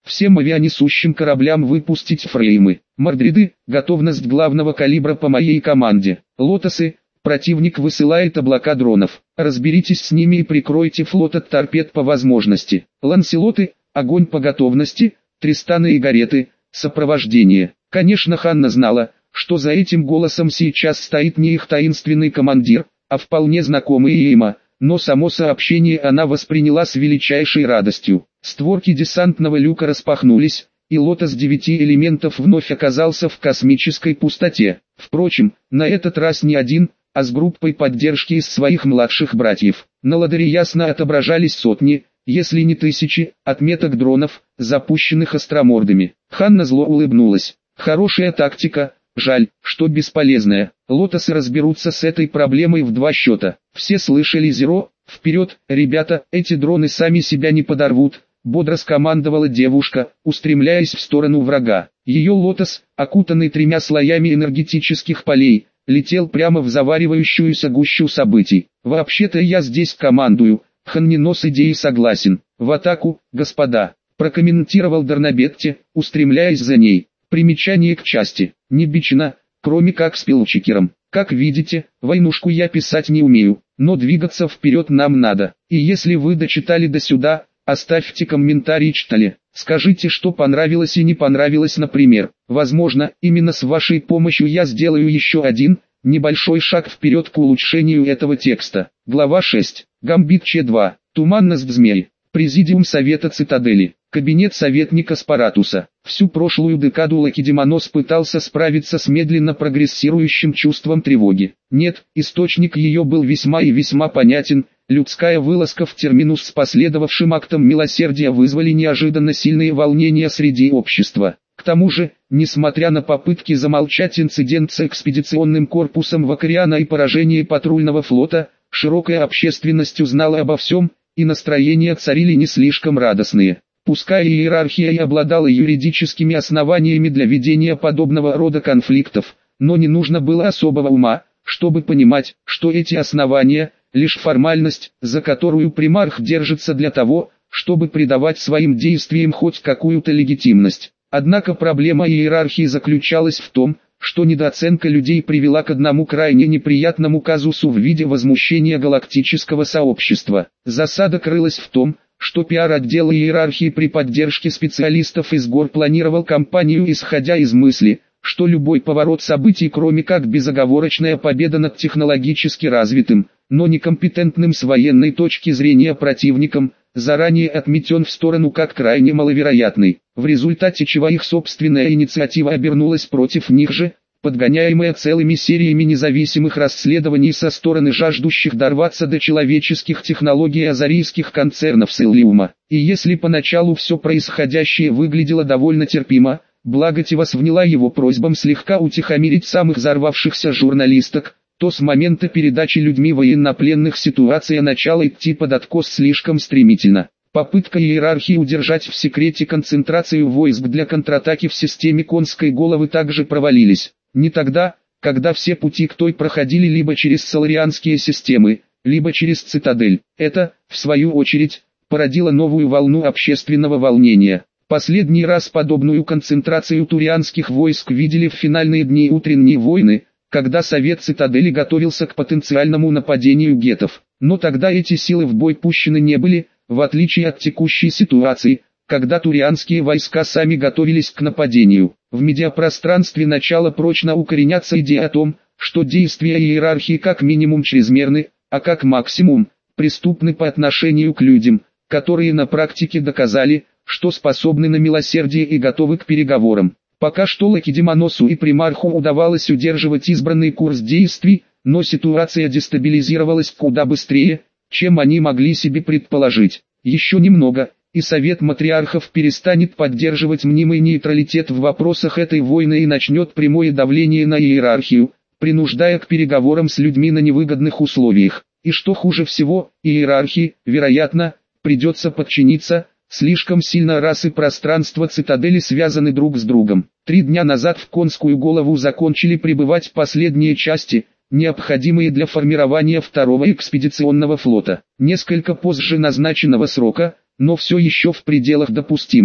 Всем авианесущим кораблям выпустить фреймы. Мордриды, готовность главного калибра по моей команде. Лотосы, противник высылает облака дронов. Разберитесь с ними и прикройте флот от торпед по возможности. Ланселоты, огонь по готовности. Тристаны и Гареты, сопровождение. Конечно, Ханна знала, что за этим голосом сейчас стоит не их таинственный командир, а вполне знакомый Эйма, но само сообщение она восприняла с величайшей радостью. Створки десантного люка распахнулись, и лотос 9 элементов вновь оказался в космической пустоте. Впрочем, на этот раз не один, а с группой поддержки из своих младших братьев. На ладере ясно отображались сотни, если не тысячи, отметок дронов, запущенных остромордами. Ханна зло улыбнулась. Хорошая тактика, жаль, что бесполезная. Лотосы разберутся с этой проблемой в 2 счета. Все слышали Зеро, вперед, ребята, эти дроны сами себя не подорвут, бодро скомандовала девушка, устремляясь в сторону врага. Ее лотос, окутанный 3 слоями энергетических полей, летел прямо в заваривающуюся гущу событий. Вообще-то я здесь командую. Ханнино с идеей согласен. В атаку, господа, прокомментировал Дарнабетти, устремляясь за ней. Примечание к части. Не бичена, кроме как спелчекером. Как видите, войнушку я писать не умею, но двигаться вперед нам надо. И если вы дочитали до сюда, оставьте комментарий, читали. Скажите, что понравилось и не понравилось, например. Возможно, именно с вашей помощью я сделаю еще один небольшой шаг вперед к улучшению этого текста. Глава 6. Гамбит Ч2. Туманность змей. Президиум Совета Цитадели. Кабинет советника Спаратуса. Всю прошлую декаду Лакедемонос пытался справиться с медленно прогрессирующим чувством тревоги. Нет, источник ее был весьма и весьма понятен. Людская вылазка в терминус с последовавшим актом милосердия вызвали неожиданно сильные волнения среди общества. К тому же, несмотря на попытки замолчать инцидент с экспедиционным корпусом Вакариана и поражение патрульного флота, широкая общественность узнала обо всем, и настроения царили не слишком радостные. Пускай иерархия и обладала юридическими основаниями для ведения подобного рода конфликтов, но не нужно было особого ума, чтобы понимать, что эти основания – лишь формальность, за которую примарх держится для того, чтобы придавать своим действиям хоть какую-то легитимность. Однако проблема иерархии заключалась в том, что недооценка людей привела к одному крайне неприятному казусу в виде возмущения галактического сообщества. Засада крылась в том, что пиар-отдел иерархии при поддержке специалистов из гор планировал кампанию, исходя из мысли, что любой поворот событий, кроме как безоговорочная победа над технологически развитым, но некомпетентным с военной точки зрения противником, заранее отметен в сторону как крайне маловероятный, в результате чего их собственная инициатива обернулась против них же, подгоняемая целыми сериями независимых расследований со стороны жаждущих дорваться до человеческих технологий азарийских концернов Селлиума. И если поначалу все происходящее выглядело довольно терпимо, Благотивас вняла его просьбам слегка утихомирить самых взорвавшихся журналисток, то с момента передачи людьми военнопленных ситуация начала идти под откос слишком стремительно. Попытка иерархии удержать в секрете концентрацию войск для контратаки в системе конской головы также провалились. Не тогда, когда все пути к той проходили либо через соларианские системы, либо через цитадель. Это, в свою очередь, породило новую волну общественного волнения. Последний раз подобную концентрацию турианских войск видели в финальные дни утренней войны, когда Совет Цитадели готовился к потенциальному нападению геттов. Но тогда эти силы в бой пущены не были, в отличие от текущей ситуации, когда турианские войска сами готовились к нападению. В медиапространстве начала прочно укореняться идея о том, что действия иерархии как минимум чрезмерны, а как максимум преступны по отношению к людям, которые на практике доказали, что способны на милосердие и готовы к переговорам. Пока что Лакедемоносу и примарху удавалось удерживать избранный курс действий, но ситуация дестабилизировалась куда быстрее, чем они могли себе предположить. Еще немного, и Совет Матриархов перестанет поддерживать мнимый нейтралитет в вопросах этой войны и начнет прямое давление на иерархию, принуждая к переговорам с людьми на невыгодных условиях. И что хуже всего, иерархии, вероятно, придется подчиниться. Слишком сильно рас и пространство цитадели связаны друг с другом. 3 дня назад в конскую голову закончили прибывать последние части, необходимые для формирования второго экспедиционного флота. Несколько позже назначенного срока, но все еще в пределах допустимого.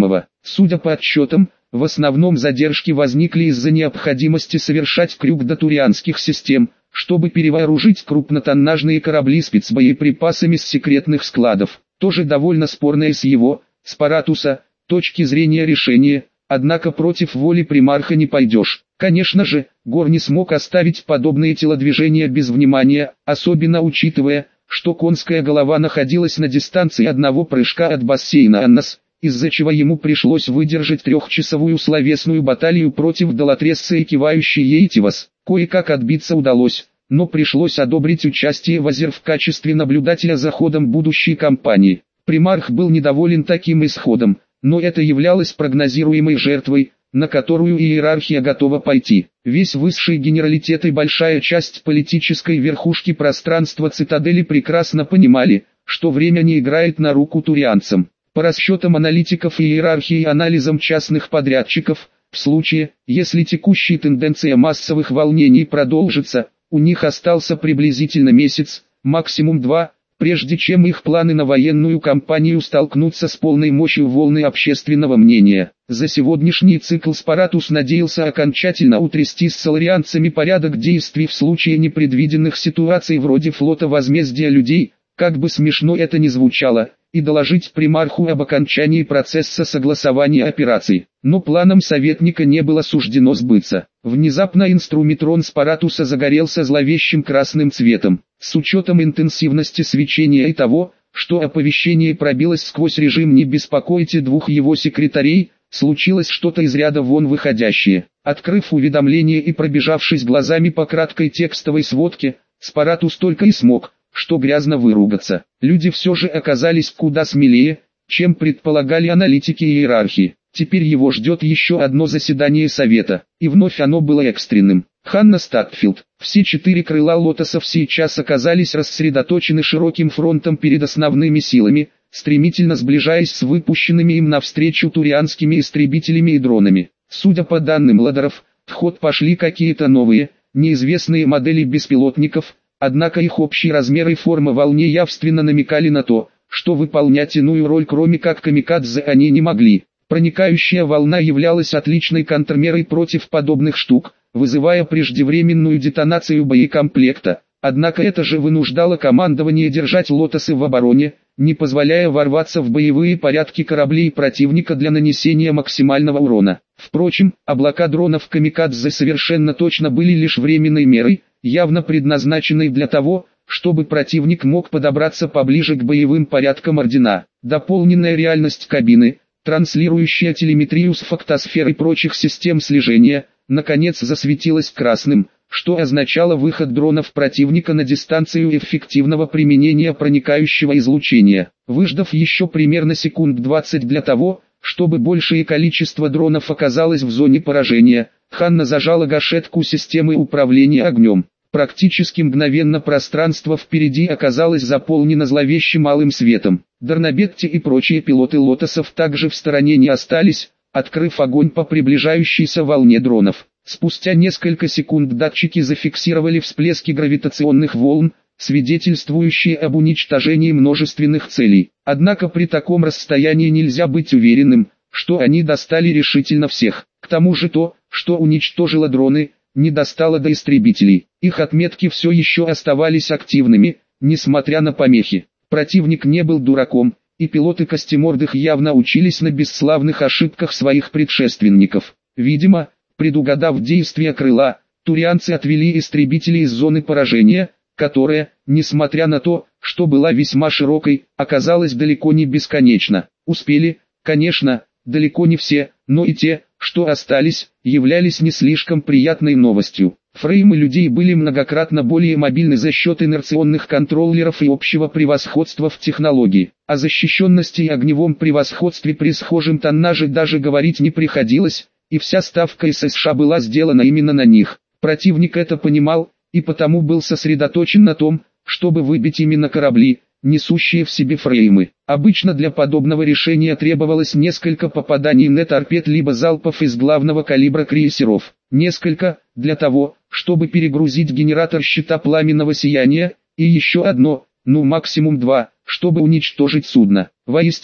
Судя по отчетам, в основном задержки возникли из-за необходимости совершать крюк до турианских систем, чтобы перевооружить крупнотоннажные корабли спецбоеприпасами с секретных складов. Тоже довольно спорное с его, Спаратуса, точки зрения решение, однако против воли примарха не пойдешь. Конечно же, Гор не смог оставить подобные телодвижения без внимания, особенно учитывая, что конская голова находилась на дистанции одного прыжка от бассейна Аннас, из-за чего ему пришлось выдержать трехчасовую словесную баталию против Долотресса и кивающей Ейтивас. Кое-как отбиться удалось, но пришлось одобрить участие Вазир в качестве наблюдателя за ходом будущей кампании. Примарх был недоволен таким исходом, но это являлось прогнозируемой жертвой, на которую иерархия готова пойти. Весь высший генералитет и большая часть политической верхушки пространства цитадели прекрасно понимали, что время не играет на руку турианцам. По расчетам аналитиков и иерархии и анализам частных подрядчиков, в случае, если текущая тенденция массовых волнений продолжится, у них остался приблизительно месяц, максимум 2, прежде чем их планы на военную кампанию столкнутся с полной мощью волны общественного мнения. За сегодняшний цикл Спаратус надеялся окончательно утрясти с соларианцами порядок действий в случае непредвиденных ситуаций вроде флота возмездия людей, как бы смешно это ни звучало, и доложить примарху об окончании процесса согласования операций. Но планам советника не было суждено сбыться. Внезапно инструмитрон Спаратуса загорелся зловещим красным цветом. С учетом интенсивности свечения и того, что оповещение пробилось сквозь режим «Не беспокойте» двух его секретарей, случилось что-то из ряда вон выходящее. Открыв уведомление и пробежавшись глазами по краткой текстовой сводке, Спаратус только и смог, что грязно выругаться. Люди все же оказались куда смелее, чем предполагали аналитики и иерархии. Теперь его ждет еще одно заседание совета, и вновь оно было экстренным. Ханна Статфилд. Все 4 крыла лотосов сейчас оказались рассредоточены широким фронтом перед основными силами, стремительно сближаясь с выпущенными им навстречу турианскими истребителями и дронами. Судя по данным ладеров, в ход пошли какие-то новые, неизвестные модели беспилотников, однако их общий размер и форма вполне явственно намекали на то, что выполнять иную роль кроме как камикадзе они не могли. Проникающая волна являлась отличной контрмерой против подобных штук, вызывая преждевременную детонацию боекомплекта, однако это же вынуждало командование держать лотосы в обороне, не позволяя ворваться в боевые порядки кораблей противника для нанесения максимального урона. Впрочем, облака дронов камикадзе совершенно точно были лишь временной мерой, явно предназначенной для того, чтобы противник мог подобраться поближе к боевым порядкам Ордена. Дополненная реальность кабины, транслирующая телеметрию с фотосфер и прочих систем слежения, наконец засветилась красным, что означало выход дронов противника на дистанцию эффективного применения проникающего излучения. Выждав еще примерно секунд 20 для того, чтобы большее количество дронов оказалось в зоне поражения, Ханна зажала гашетку системы управления огнем. Практически мгновенно пространство впереди оказалось заполнено зловещим алым светом. Дарнабетти и прочие пилоты лотосов также в стороне не остались, открыв огонь по приближающейся волне дронов. Спустя несколько секунд датчики зафиксировали всплески гравитационных волн, свидетельствующие об уничтожении множественных целей. Однако при таком расстоянии нельзя быть уверенным, что они достали решительно всех. К тому же то, что уничтожило дроны, не достало до истребителей. Их отметки все еще оставались активными, несмотря на помехи. Противник не был дураком, и пилоты Костемордых явно учились на бесславных ошибках своих предшественников. Видимо, предугадав действия крыла, турианцы отвели истребители из зоны поражения, которая, несмотря на то, что была весьма широкой, оказалась далеко не бесконечна. Успели, конечно, далеко не все, но и те, что остались, являлись не слишком приятной новостью. Фреймы людей были многократно более мобильны за счет инерционных контроллеров и общего превосходства в технологии. О защищенности и огневом превосходстве при схожем тоннаже даже говорить не приходилось, и вся ставка США была сделана именно на них. Противник это понимал, и потому был сосредоточен на том, чтобы выбить именно корабли, несущие в себе фреймы. Обычно для подобного решения требовалось несколько попаданий торпед либо залпов из главного калибра крейсеров. Несколько, для того, чтобы перегрузить генератор щита пламенного сияния, и еще одно, максимум 2, чтобы уничтожить судно. Воистину,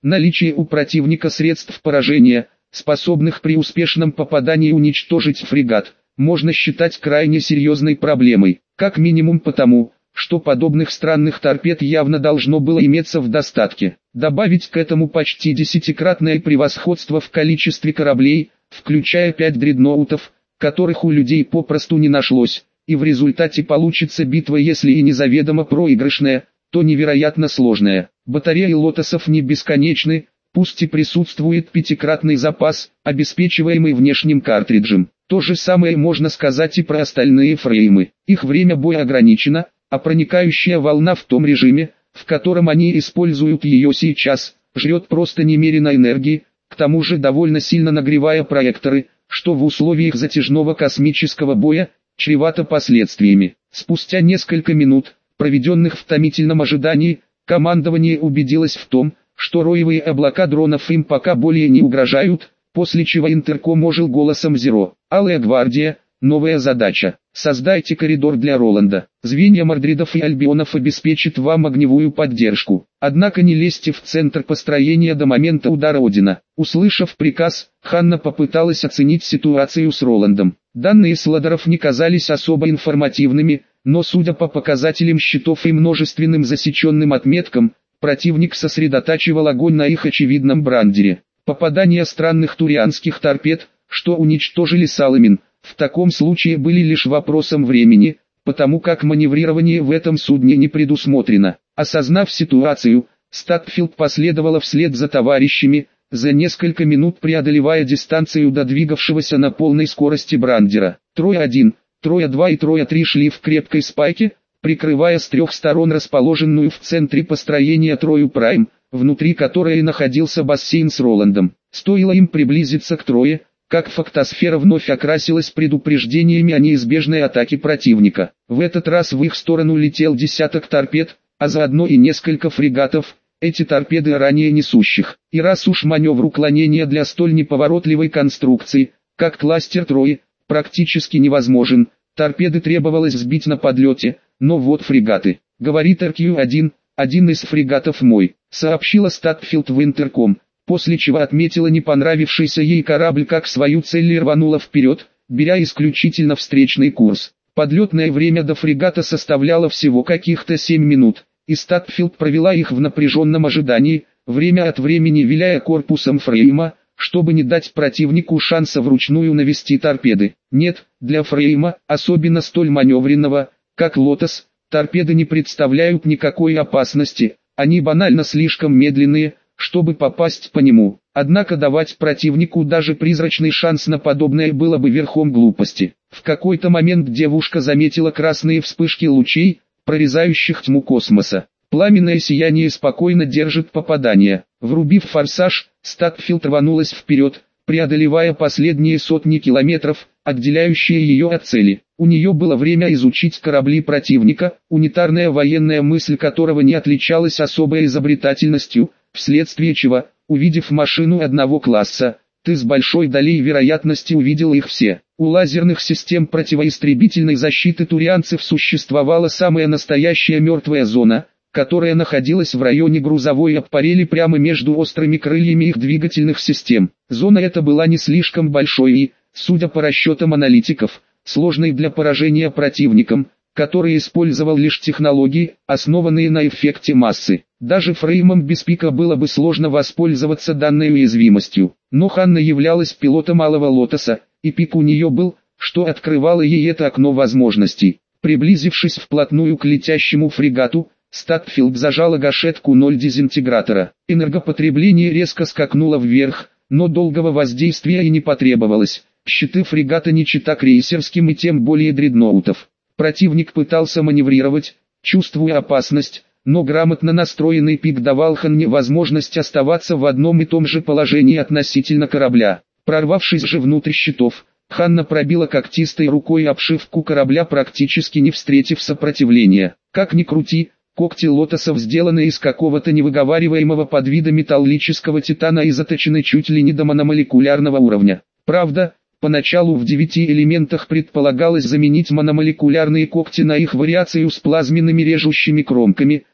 Наличие у противника средств поражения, способных при успешном попадании уничтожить фрегат, можно считать крайне серьезной проблемой, как минимум потому, что подобных странных торпед явно должно было иметься в достатке. Добавить к этому почти десятикратное превосходство в количестве кораблей, включая 5 дредноутов, которых у людей попросту не нашлось, и в результате получится битва, если и не заведомо проигрышная, то невероятно сложная. Батареи лотосов не бесконечны, пусть и присутствует 5-кратный запас, обеспечиваемый внешним картриджем. То же самое можно сказать и про остальные фреймы. Их время боя ограничено, а проникающая волна в том режиме, в котором они используют ее сейчас, жрет просто немерено энергии, к тому же довольно сильно нагревая проекторы, что в условиях затяжного космического боя чревато последствиями. Спустя несколько минут, проведенных в томительном ожидании, командование убедилось в том, что роевые облака дронов им пока более не угрожают, после чего интерком ожил голосом Зеро. «Алая гвардия, новая задача. Создайте коридор для Роланда. Звенья Мордридов и Альбионов обеспечат вам огневую поддержку. Однако не лезьте в центр построения до момента удара Одина». Услышав приказ, Ханна попыталась оценить ситуацию с Роландом. Данные с ладеров не казались особо информативными, но судя по показателям щитов и множественным засеченным отметкам, противник сосредотачивал огонь на их очевидном брандере. Попадания странных турианских торпед, что уничтожили Саламин, в таком случае были лишь вопросом времени, потому как маневрирование в этом судне не предусмотрено. Осознав ситуацию, Статфилд последовала вслед за товарищами, за несколько минут преодолевая дистанцию до двигавшегося на полной скорости брандера. Троя-1, Троя-2 и Троя-3 шли в крепкой спайке, прикрывая с трех сторон расположенную в центре построения Трою Прайм, внутри которой находился бассейн с Роландом. Стоило им приблизиться к Трое, как фактосфера вновь окрасилась предупреждениями о неизбежной атаке противника. В этот раз в их сторону летел десяток торпед, а заодно и несколько фрегатов, эти торпеды ранее несущих. И раз уж маневр уклонения для столь неповоротливой конструкции, как кластер Трои, практически невозможен, торпеды требовалось сбить на подлете, но вот фрегаты. Говорит РК-1, один из фрегатов мой, сообщила Статфилд в интерком, после чего отметила не понравившийся ей корабль как свою цель и рванула вперед, беря исключительно встречный курс. Подлетное время до фрегата составляло всего каких-то 7 минут, и Статфилд провела их в напряженном ожидании, время от времени виляя корпусом фрейма, чтобы не дать противнику шанса вручную навести торпеды. Нет, для фрейма, особенно столь маневренного, как Лотос, торпеды не представляют никакой опасности, они банально слишком медленные, чтобы попасть по нему. Однако давать противнику даже призрачный шанс на подобное было бы верхом глупости. В какой-то момент девушка заметила красные вспышки лучей, прорезающих тьму космоса. Пламенное сияние спокойно держит попадание. Врубив форсаж, Статфилд рванулась вперед, преодолевая последние сотни километров, отделяющие ее от цели. У нее было время изучить корабли противника, унитарная военная мысль которого не отличалась особой изобретательностью, вследствие чего, увидев машину одного класса, ты с большой долей вероятности увидел их все. У лазерных систем противоистребительной защиты турианцев существовала самая настоящая мертвая зона, которая находилась в районе грузовой аппарели прямо между острыми крыльями их двигательных систем. Зона эта была не слишком большой и, судя по расчетам аналитиков, сложной для поражения противником, который использовал лишь технологии, основанные на эффекте массы. Даже фреймом без пика было бы сложно воспользоваться данной уязвимостью. Но Ханна являлась пилотом Алого Лотоса, и пик у нее был, что открывало ей это окно возможностей. Приблизившись вплотную к летящему фрегату, Статфилд зажала гашетку 0 дезинтегратора. Энергопотребление резко скакнуло вверх, но долгого воздействия и не потребовалось. Щиты фрегата не чета крейсерским и тем более дредноутов. Противник пытался маневрировать, чувствуя опасность, но грамотно настроенный пик давал Ханне возможность оставаться в одном и том же положении относительно корабля. Прорвавшись же внутрь щитов, Ханна пробила когтистой рукой обшивку корабля, практически не встретив сопротивления. Как ни крути, когти лотосов сделаны из какого-то невыговариваемого подвида металлического титана и заточены чуть ли не до мономолекулярного уровня. Правда, поначалу в 9 элементах предполагалось заменить мономолекулярные когти на их вариацию с плазменными режущими кромками,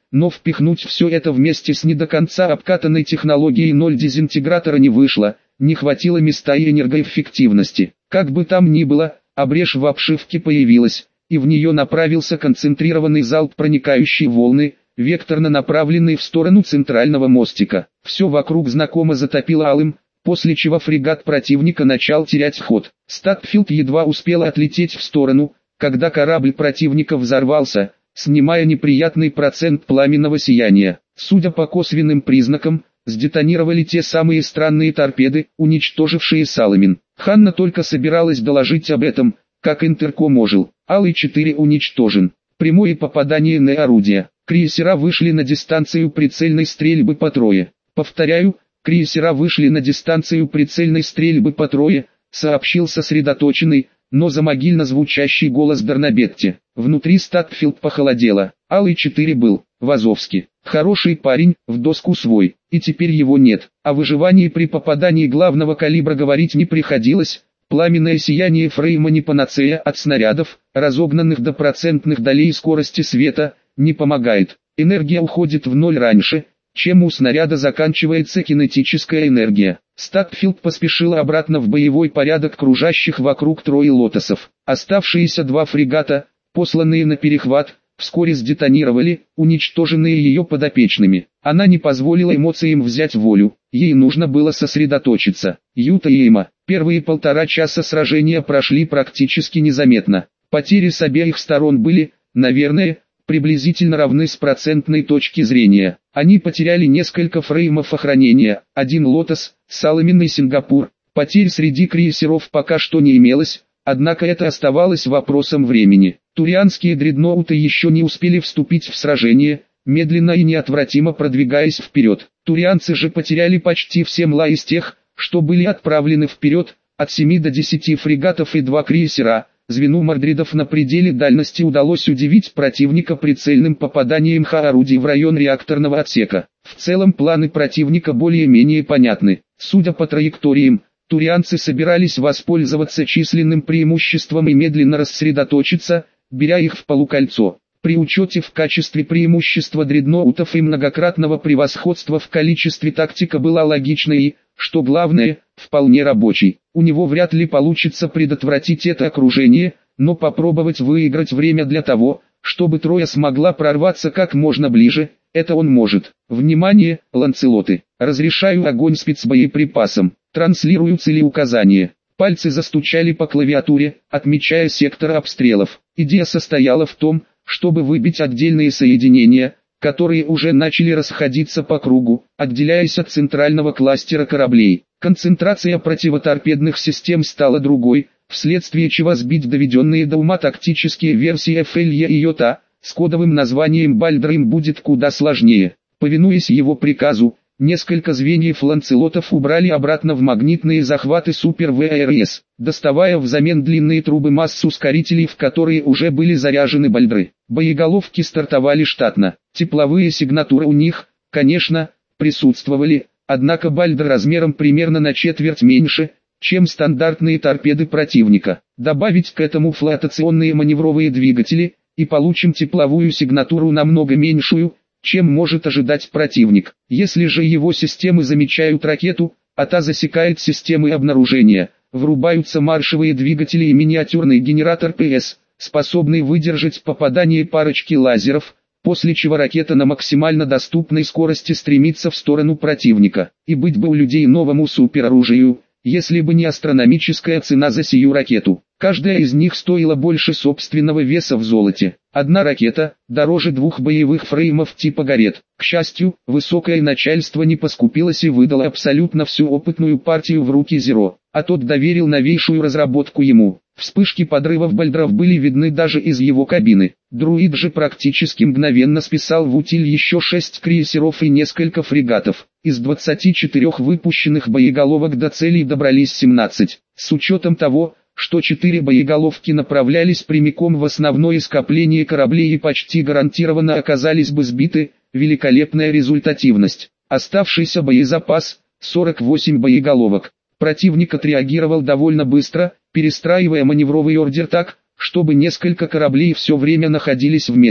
но впихнуть все это вместе с не до конца обкатанной технологией 0 дезинтегратора не вышло, не хватило места и энергоэффективности. Как бы там ни было, а брешь в обшивке появилась, и в нее направился концентрированный залп проникающей волны, векторно направленный в сторону центрального мостика. Все вокруг знакомо затопило алым, после чего фрегат противника начал терять ход. Статфилд едва успел отлететь в сторону, когда корабль противника взорвался, снимая неприятный процент пламенного сияния. Судя по косвенным признакам, сдетонировали те самые странные торпеды, уничтожившие Саламин. Ханна только собиралась доложить об этом, как интерком ожил. Алый-4 уничтожен. Прямое попадание на орудие. Крейсера вышли на дистанцию прицельной стрельбы по трое. Повторяю, крейсера вышли на дистанцию прицельной стрельбы по трое, сообщил сосредоточенный, но замогильно звучащий голос Дарнабетти. Внутри Статфилд похолодело. Алый-4 был, в Азовске. Хороший парень, в доску свой, и теперь его нет. О выживании при попадании главного калибра говорить не приходилось. Пламенное сияние фрейма не панацея от снарядов, разогнанных до процентных долей скорости света, не помогает. Энергия уходит в ноль раньше, чем у снаряда заканчивается кинетическая энергия. Статфилд поспешил обратно в боевой порядок кружащих вокруг трое лотосов. Оставшиеся два фрегата, посланные на перехват, вскоре сдетонировали, уничтоженные ее подопечными. Она не позволила эмоциям взять волю, ей нужно было сосредоточиться. Юта и Эйма. Первые 1,5 часа сражения прошли практически незаметно. Потери с обеих сторон были, наверное, приблизительно равны с процентной точки зрения. Они потеряли несколько фреймов охранения, один лотос, Саламин и Сингапур. Потерь среди крейсеров пока что не имелось, однако это оставалось вопросом времени. Турианские дредноуты еще не успели вступить в сражение, медленно и неотвратимо продвигаясь вперед. Турианцы же потеряли почти все мла из тех, что были отправлены вперед, от 7 до 10 фрегатов и 2 крейсера. Звену мордридов на пределе дальности удалось удивить противника прицельным попаданием орудий в район реакторного отсека. В целом планы противника более-менее понятны. Судя по траекториям, турианцы собирались воспользоваться численным преимуществом и медленно рассредоточиться, беря их в полукольцо. При учете в качестве преимущества дредноутов и многократного превосходства в количестве тактика была логичной и, что главное, вполне рабочий. У него вряд ли получится предотвратить это окружение, но попробовать выиграть время для того, чтобы Троя смогла прорваться как можно ближе, это он может. Внимание, ланцелоты! Разрешаю огонь спецбоеприпасом. Транслирую целеуказания. Пальцы застучали по клавиатуре, отмечая сектор обстрелов. Идея состояла в том, чтобы выбить отдельные соединения, которые уже начали расходиться по кругу, отделяясь от центрального кластера кораблей. Концентрация противоторпедных систем стала другой, вследствие чего сбить доведенные до ума тактические версии FLE и Йота, с кодовым названием Бальдер им будет куда сложнее. Повинуясь его приказу, несколько звеньев ланцелотов убрали обратно в магнитные захваты Супер ВРС, доставая взамен длинные трубы масс ускорителей, в которые уже были заряжены бальдры. Боеголовки стартовали штатно. Тепловые сигнатуры у них, конечно, присутствовали, однако бальдр размером примерно на четверть меньше, чем стандартные торпеды противника. Добавить к этому флотационные маневровые двигатели, и получим тепловую сигнатуру намного меньшую, чем может ожидать противник. Если же его системы замечают ракету, а та засекает системы обнаружения, врубаются маршевые двигатели и миниатюрный генератор ПС, способный выдержать попадание парочки лазеров, после чего ракета на максимально доступной скорости стремится в сторону противника. И быть бы у людей новому супероружию, если бы не астрономическая цена за сию ракету. Каждая из них стоила больше собственного веса в золоте. Одна ракета дороже 2 боевых фреймов типа Гарет. К счастью, высокое начальство не поскупилось и выдало абсолютно всю опытную партию в руки Зеро, а тот доверил новейшую разработку ему. Вспышки подрывов бальдров были видны даже из его кабины. Друид же практически мгновенно списал в утиль еще 6 крейсеров и несколько фрегатов. Из 24 выпущенных боеголовок до целей добрались 17. С учетом того, что 4 боеголовки направлялись прямиком в основное скопление кораблей и почти гарантированно оказались бы сбиты, великолепная результативность. Оставшийся боезапас – 48 боеголовок. Противник отреагировал довольно быстро, перестраивая маневровый ордер так, чтобы несколько кораблей все время находились вместе.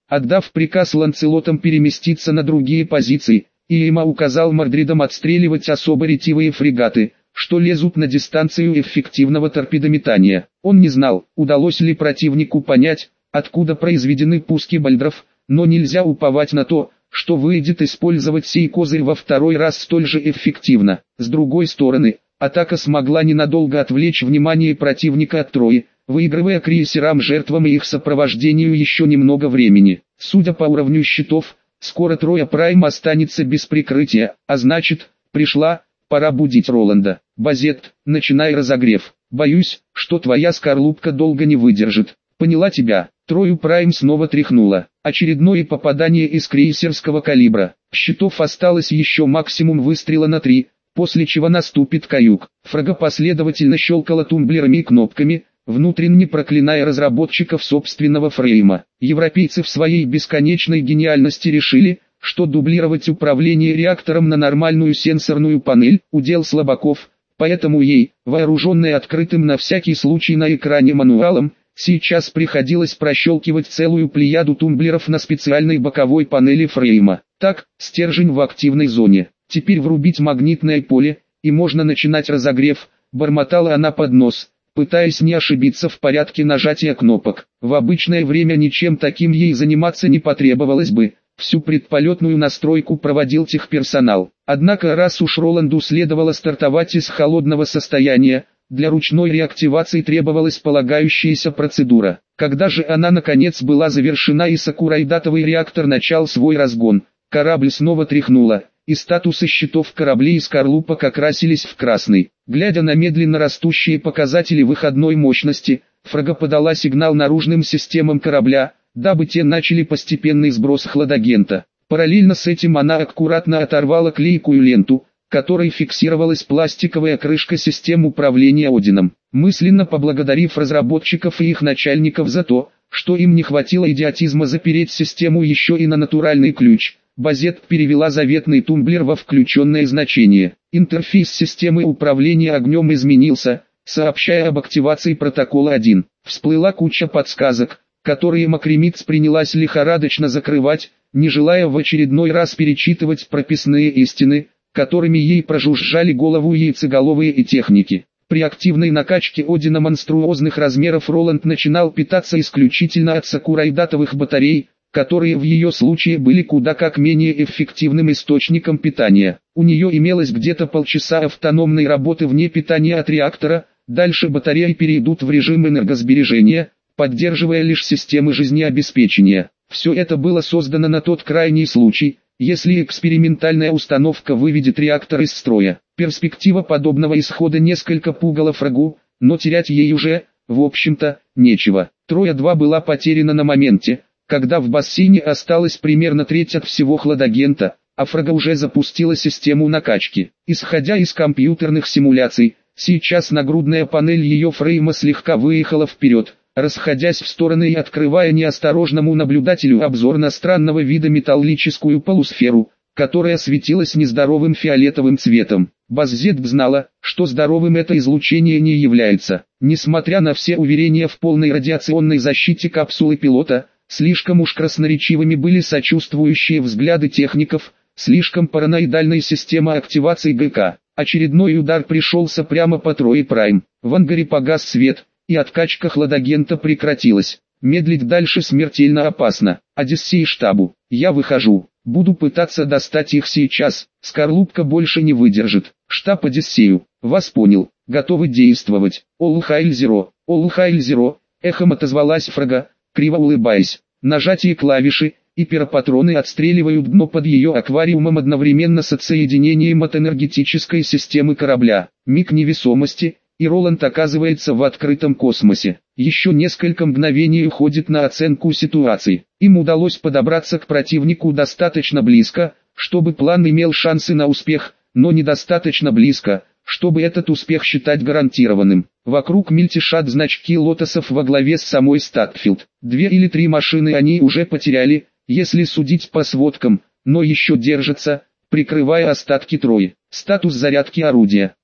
Отдав приказ Ланцелотам переместиться на другие позиции, Иема указал Мордридам отстреливать особо ретивые фрегаты, что лезут на дистанцию эффективного торпедометания. Он не знал, удалось ли противнику понять, откуда произведены пуски бальдров, но нельзя уповать на то, что выйдет использовать сей козырь во второй раз столь же эффективно. С другой стороны, атака смогла ненадолго отвлечь внимание противника от Трои, выигрывая крейсерам жертвам и их сопровождению еще немного времени. Судя по уровню щитов, скоро Троя Прайм останется без прикрытия, а значит, пришла пора будить Роланда. Базет, начинай разогрев. Боюсь, что твоя скорлупка долго не выдержит. Поняла тебя. Трою Прайм снова тряхнула. Очередное попадание из крейсерского калибра. Щитов осталось еще максимум выстрела на 3, после чего наступит каюк. Фрага последовательно щелкала тумблерами и кнопками, внутренне проклиная разработчиков собственного фрейма. Европейцы в своей бесконечной гениальности решили, что дублировать управление реактором на нормальную сенсорную панель – удел слабаков, поэтому ей, вооруженной открытым на всякий случай на экране мануалом, сейчас приходилось прощелкивать целую плеяду тумблеров на специальной боковой панели фрейма. Так, стержень в активной зоне. Теперь врубить магнитное поле, и можно начинать разогрев, бормотала она под нос, пытаясь не ошибиться в порядке нажатия кнопок. В обычное время ничем таким ей заниматься не потребовалось бы. Всю предполетную настройку проводил техперсонал. Однако раз уж Роланду следовало стартовать из холодного состояния, для ручной реактивации требовалась полагающаяся процедура. Когда же она наконец была завершена и сакурайдатовый реактор начал свой разгон, корабль снова тряхнуло, и статусы щитов кораблей и скорлупок окрасились в красный. Глядя на медленно растущие показатели выходной мощности, Фрага подала сигнал наружным системам корабля, дабы те начали постепенный сброс хладагента. Параллельно с этим она аккуратно оторвала клейкую ленту, которой фиксировалась пластиковая крышка систем управления Одином. Мысленно поблагодарив разработчиков и их начальников за то, что им не хватило идиотизма запереть систему еще и на натуральный ключ, Базет перевела заветный тумблер во включенное значение. Интерфейс системы управления огнем изменился, сообщая об активации протокола 1. Всплыла куча подсказок, которые Макремитс принялась лихорадочно закрывать, не желая в очередной раз перечитывать прописные истины, которыми ей прожужжали голову яйцеголовые и техники. При активной накачке Одина монструозных размеров Роланд начинал питаться исключительно от сакурайдатовых батарей, которые в ее случае были куда как менее эффективным источником питания. У нее имелось где-то полчаса автономной работы вне питания от реактора, дальше батареи перейдут в режим энергосбережения, поддерживая лишь системы жизнеобеспечения. Все это было создано на тот крайний случай, если экспериментальная установка выведет реактор из строя. Перспектива подобного исхода несколько пугала Фрагу, но терять ей уже, в общем-то, нечего. Троя-2 была потеряна на моменте, когда в бассейне осталось примерно треть от всего хладагента, а Фрага уже запустила систему накачки. Исходя из компьютерных симуляций, сейчас нагрудная панель ее фрейма слегка выехала вперед, расходясь в стороны и открывая неосторожному наблюдателю обзор на странного вида металлическую полусферу, которая светилась нездоровым фиолетовым цветом. Баззет знала, что здоровым это излучение не является. Несмотря на все уверения в полной радиационной защите капсулы пилота, слишком уж красноречивыми были сочувствующие взгляды техников, слишком параноидальной система активации ГК. Очередной удар пришелся прямо по Трое Прайм. В ангаре погас свет, и откачка хладагента прекратилась. Медлить дальше смертельно опасно. Одиссей штабу. Я выхожу. Буду пытаться достать их сейчас. Скорлупка больше не выдержит. Штаб Одиссею. Вас понял. Готовы действовать. All Hail Zero. All Hail Zero. Эхом отозвалась Фрага, криво улыбаясь. Нажатие клавиши, и пиропатроны отстреливают дно под ее аквариумом одновременно с отсоединением от энергетической системы корабля. Миг невесомости, и Роланд оказывается в открытом космосе. Еще несколько мгновений уходит на оценку ситуации. Им удалось подобраться к противнику достаточно близко, чтобы план имел шансы на успех, но недостаточно близко, чтобы этот успех считать гарантированным. Вокруг мельтешат значки лотосов во главе с самой Статфилд. 2 или 3 машины они уже потеряли, если судить по сводкам, но еще держатся, прикрывая остатки Трои. Статус зарядки орудия.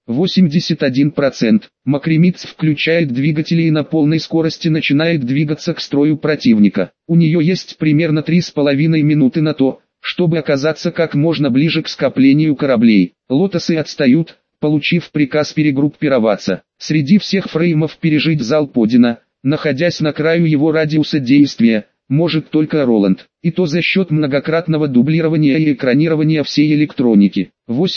81%. Макремидс включает двигатели и на полной скорости начинает двигаться к строю противника. У нее есть примерно 3,5 минуты на то, чтобы оказаться как можно ближе к скоплению кораблей. Лотосы отстают, получив приказ перегруппироваться. Среди всех фреймов пережить залп Одина, находясь на краю его радиуса действия, может только Роланд, и то за счет многократного дублирования и экранирования всей электроники.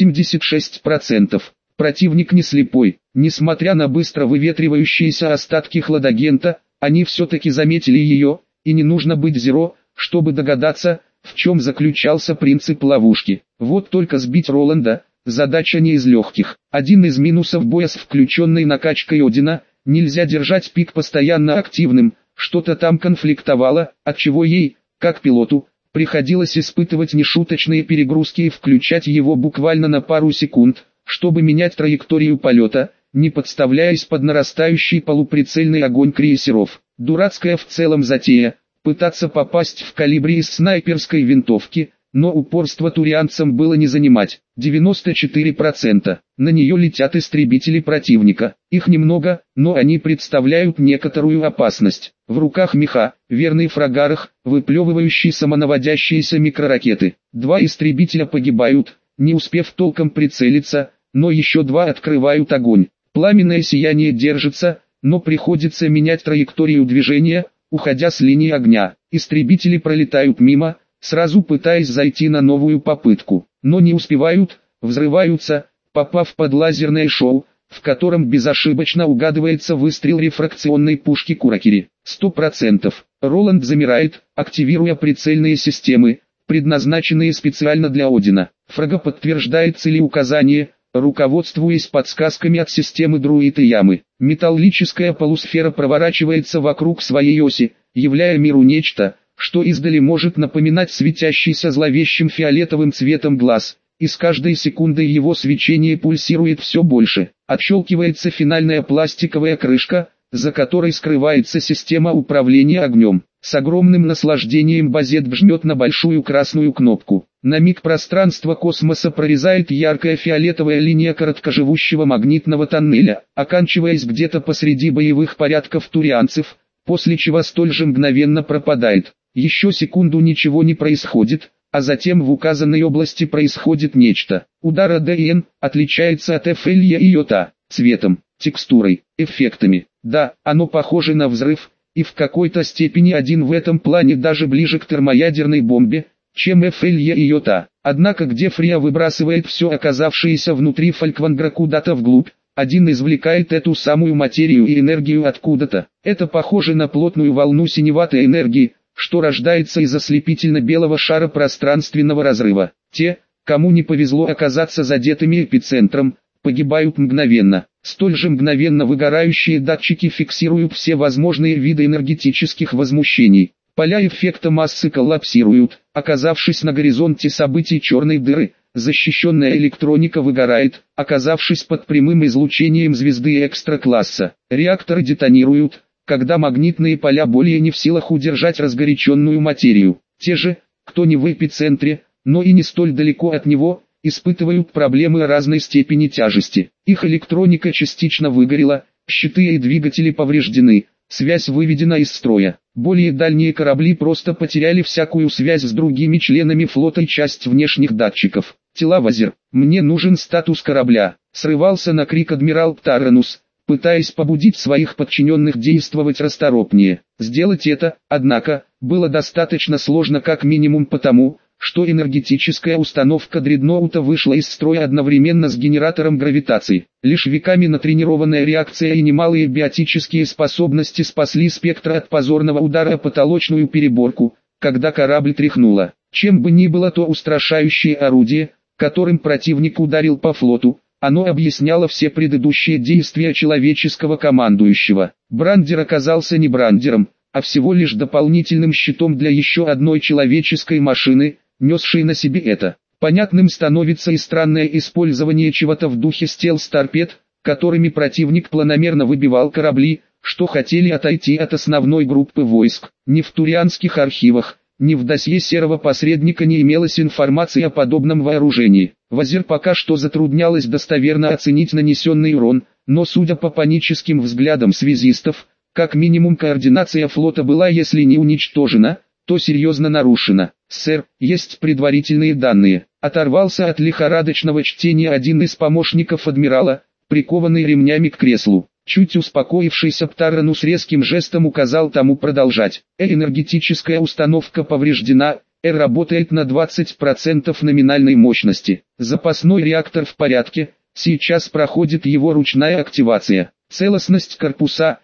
86%. Противник не слепой, несмотря на быстро выветривающиеся остатки хладагента, они все-таки заметили ее, и не нужно быть зеро, чтобы догадаться, в чем заключался принцип ловушки. Вот только сбить Роланда – задача не из легких. Один из минусов боя с включенной накачкой Одина – нельзя держать пик постоянно активным, что-то там конфликтовало, отчего ей, как пилоту, приходилось испытывать нешуточные перегрузки и включать его буквально на пару секунд, чтобы менять траекторию полета, не подставляясь под нарастающий полуприцельный огонь крейсеров. Дурацкая в целом затея – пытаться попасть в калибре из снайперской винтовки, но упорство турианцам было не занимать. 94%. На нее летят истребители противника. Их немного, но они представляют некоторую опасность. В руках меха, верный фрагарах, выплевывающий самонаводящиеся микроракеты. 2 истребителя погибают, не успев толком прицелиться, но еще 2 открывают огонь. Пламенное сияние держится, но приходится менять траекторию движения, уходя с линии огня. Истребители пролетают мимо, сразу пытаясь зайти на новую попытку, но не успевают, взрываются, попав под лазерное шоу, в котором безошибочно угадывается выстрел рефракционной пушки Куракири. 100%. Роланд замирает, активируя прицельные системы, предназначенные специально для Одина. Фрага подтверждает целеуказание, руководствуясь подсказками от системы Друид и Ямы. Металлическая полусфера проворачивается вокруг своей оси, являя миру нечто, что издали может напоминать светящийся зловещим фиолетовым цветом глаз, и с каждой секундой его свечение пульсирует все больше. Отщелкивается финальная пластиковая крышка, за которой скрывается система управления огнем. С огромным наслаждением Базет жмет на большую красную кнопку. На миг пространство космоса прорезает яркая фиолетовая линия короткоживущего магнитного тоннеля, оканчиваясь где-то посреди боевых порядков турианцев, после чего столь же мгновенно пропадает. Еще секунду ничего не происходит, а затем в указанной области происходит нечто. Удар АДН отличается от FLE и Йота, цветом, текстурой, эффектами. Да, оно похоже на взрыв, и в какой-то степени один в этом плане даже ближе к термоядерной бомбе, чем FLE и Йота. Однако где Фрия выбрасывает все оказавшееся внутри Фольквангра куда-то вглубь, один извлекает эту самую материю и энергию откуда-то. Это похоже на плотную волну синеватой энергии, что рождается из ослепительно-белого шара пространственного разрыва. Те, кому не повезло оказаться задетыми эпицентром, погибают мгновенно. Столь же мгновенно выгорающие датчики фиксируют все возможные виды энергетических возмущений. Поля эффекта массы коллапсируют, оказавшись на горизонте событий черной дыры. Защищенная электроника выгорает, оказавшись под прямым излучением звезды экстра-класса. Реакторы детонируют, когда магнитные поля более не в силах удержать разгоряченную материю. Те же, кто не в эпицентре, но и не столь далеко от него, испытывают проблемы разной степени тяжести. Их электроника частично выгорела, щиты и двигатели повреждены, связь выведена из строя. Более дальние корабли просто потеряли всякую связь с другими членами флота и часть внешних датчиков. Телавазер, мне нужен статус корабля, срывался на крик адмирал Птаранус, пытаясь побудить своих подчиненных действовать расторопнее. Сделать это, однако, было достаточно сложно как минимум потому, что энергетическая установка дредноута вышла из строя одновременно с генератором гравитации. Лишь веками натренированная реакция и немалые биотические способности спасли спектра от позорного удара о потолочную переборку, когда корабль тряхнуло. Чем бы ни было то устрашающее орудие, которым противник ударил по флоту, оно объясняло все предыдущие действия человеческого командующего. Брандер оказался не брандером, а всего лишь дополнительным щитом для еще одной человеческой машины, несшей на себе это. Понятным становится и странное использование чего-то в духе стелс-торпед, которыми противник планомерно выбивал корабли, что хотели отойти от основной группы войск. Ни в турианских архивах, ни в досье серого посредника не имелось информации о подобном вооружении. Вазир пока что затруднялось достоверно оценить нанесенный урон, но судя по паническим взглядам связистов, как минимум координация флота была если не уничтожена, то серьезно нарушена. «Сэр, есть предварительные данные». Оторвался от лихорадочного чтения один из помощников адмирала, прикованный ремнями к креслу. Чуть успокоившийся Птаррану с резким жестом указал тому продолжать. Энергетическая установка повреждена, работает на 20% номинальной мощности. Запасной реактор в порядке, сейчас проходит его ручная активация. Целостность корпуса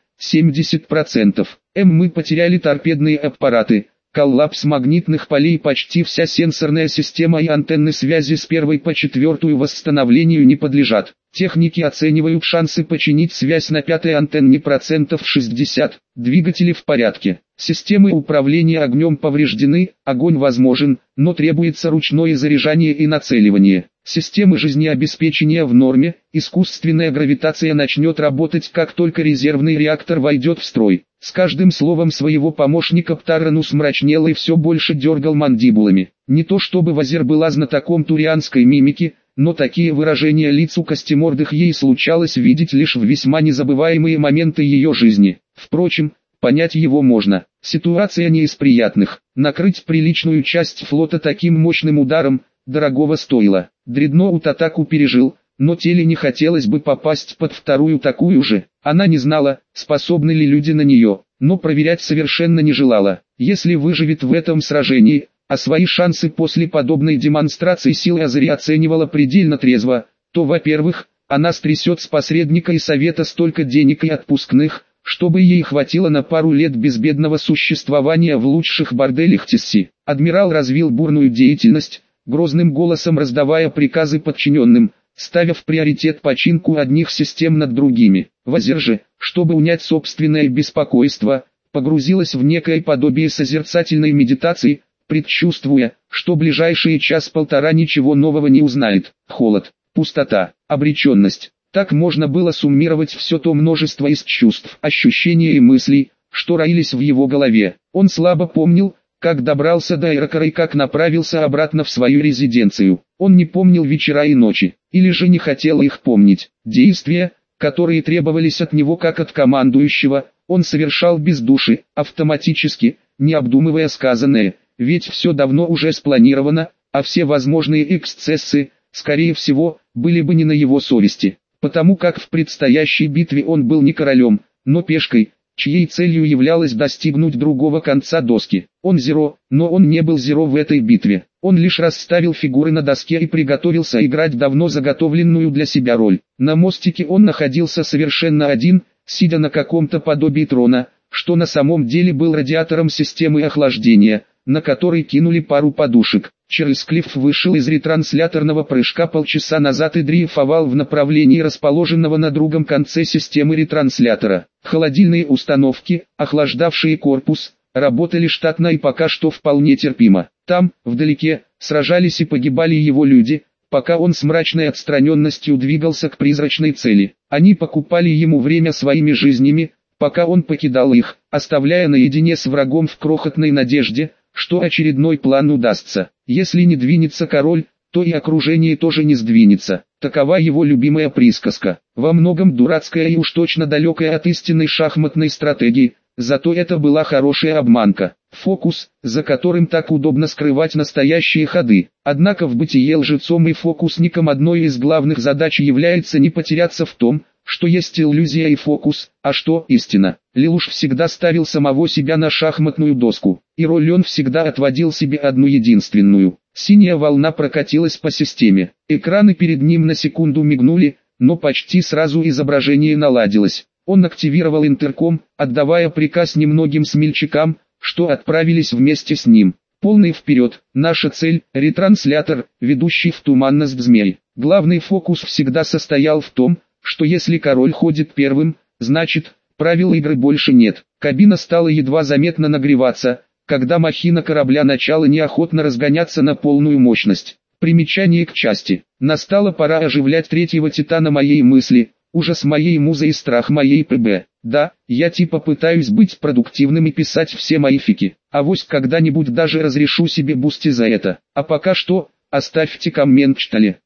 70%. Мы потеряли торпедные аппараты. Коллапс магнитных полей, почти вся сенсорная система и антенны связи с 1 по 4 восстановлению не подлежат. Техники оценивают шансы починить связь на 5 антенне процентов 60. Двигатели в порядке. Системы управления огнем повреждены, огонь возможен, но требуется ручное заряжание и нацеливание. Системы жизнеобеспечения в норме, искусственная гравитация начнет работать как только резервный реактор войдет в строй. С каждым словом своего помощника Птарранус мрачнел и все больше дергал мандибулами. Не то чтобы Вазир была знатоком турианской мимики, но такие выражения лиц у костемордых ей случалось видеть лишь в весьма незабываемые моменты ее жизни. Впрочем, понять его можно. Ситуация не из приятных. Накрыть приличную часть флота таким мощным ударом дорогого стоило. Дредноут атаку пережил, но Теле не хотелось бы попасть под вторую такую же. Она не знала, способны ли люди на нее, но проверять совершенно не желала. Если выживет в этом сражении, а свои шансы после подобной демонстрации силы Азари оценивала предельно трезво, то, во-первых, она стрясет с посредника и совета столько денег и отпускных, чтобы ей хватило на пару лет безбедного существования в лучших борделях Тесси. Адмирал развил бурную деятельность, грозным голосом раздавая приказы подчиненным, ставя в приоритет починку одних систем над другими. Вазир же, чтобы унять собственное беспокойство, погрузилась в некое подобие созерцательной медитации, предчувствуя, что ближайшие час-полтора ничего нового не узнает. Холод, пустота, обреченность. Так можно было суммировать все то множество из чувств, ощущений и мыслей, что роились в его голове. Он слабо помнил, как добрался до Эракара и как направился обратно в свою резиденцию. Он не помнил вечера и ночи, или же не хотел их помнить. Действия, которые требовались от него как от командующего, он совершал без души, автоматически, не обдумывая сказанное, ведь все давно уже спланировано, а все возможные эксцессы, скорее всего, были бы не на его совести. Потому как в предстоящей битве он был не королем, но пешкой, чьей целью являлось достигнуть другого конца доски. Он Зеро, но он не был Зеро в этой битве. Он лишь расставил фигуры на доске и приготовился играть давно заготовленную для себя роль. На мостике он находился совершенно один, сидя на каком-то подобии трона, что на самом деле был радиатором системы охлаждения, на который кинули пару подушек. Чарльз вышел из ретрансляторного прыжка полчаса назад и дрейфовал в направлении расположенного на другом конце системы ретранслятора. Холодильные установки, охлаждавшие корпус, работали штатно и пока что вполне терпимо. Там, вдалеке, сражались и погибали его люди, пока он с мрачной отстраненностью двигался к призрачной цели. Они покупали ему время своими жизнями, пока он покидал их, оставляя наедине с врагом в крохотной надежде, что очередной план удастся. Если не двинется король, то и окружение тоже не сдвинется. Такова его любимая присказка. Во многом дурацкая и уж точно далекая от истинной шахматной стратегии, зато это была хорошая обманка. Фокус, за которым так удобно скрывать настоящие ходы. Однако в бытие лжецом и фокусником одной из главных задач является не потеряться в том, что есть иллюзия и фокус, а что истина. Лелуш всегда ставил самого себя на шахматную доску, и роль он всегда отводил себе одну единственную. Синяя волна прокатилась по системе. Экраны перед ним на секунду мигнули, но почти сразу изображение наладилось. Он активировал интерком, отдавая приказ немногим смельчакам, что отправились вместе с ним. Полный вперед, наша цель – ретранслятор, ведущий в туманность змей. Главный фокус всегда состоял в том, что если король ходит первым, значит, правил игры больше нет. Кабина стала едва заметно нагреваться, когда махина корабля начала неохотно разгоняться на полную мощность. Примечание к части. Настала пора оживлять третьего титана моей мысли, ужас моей музы и страх моей ПБ. Да, я типа пытаюсь быть продуктивным и писать все мои фики. Авось когда-нибудь даже разрешу себе бусти за это. А пока что, оставьте коммент что ли.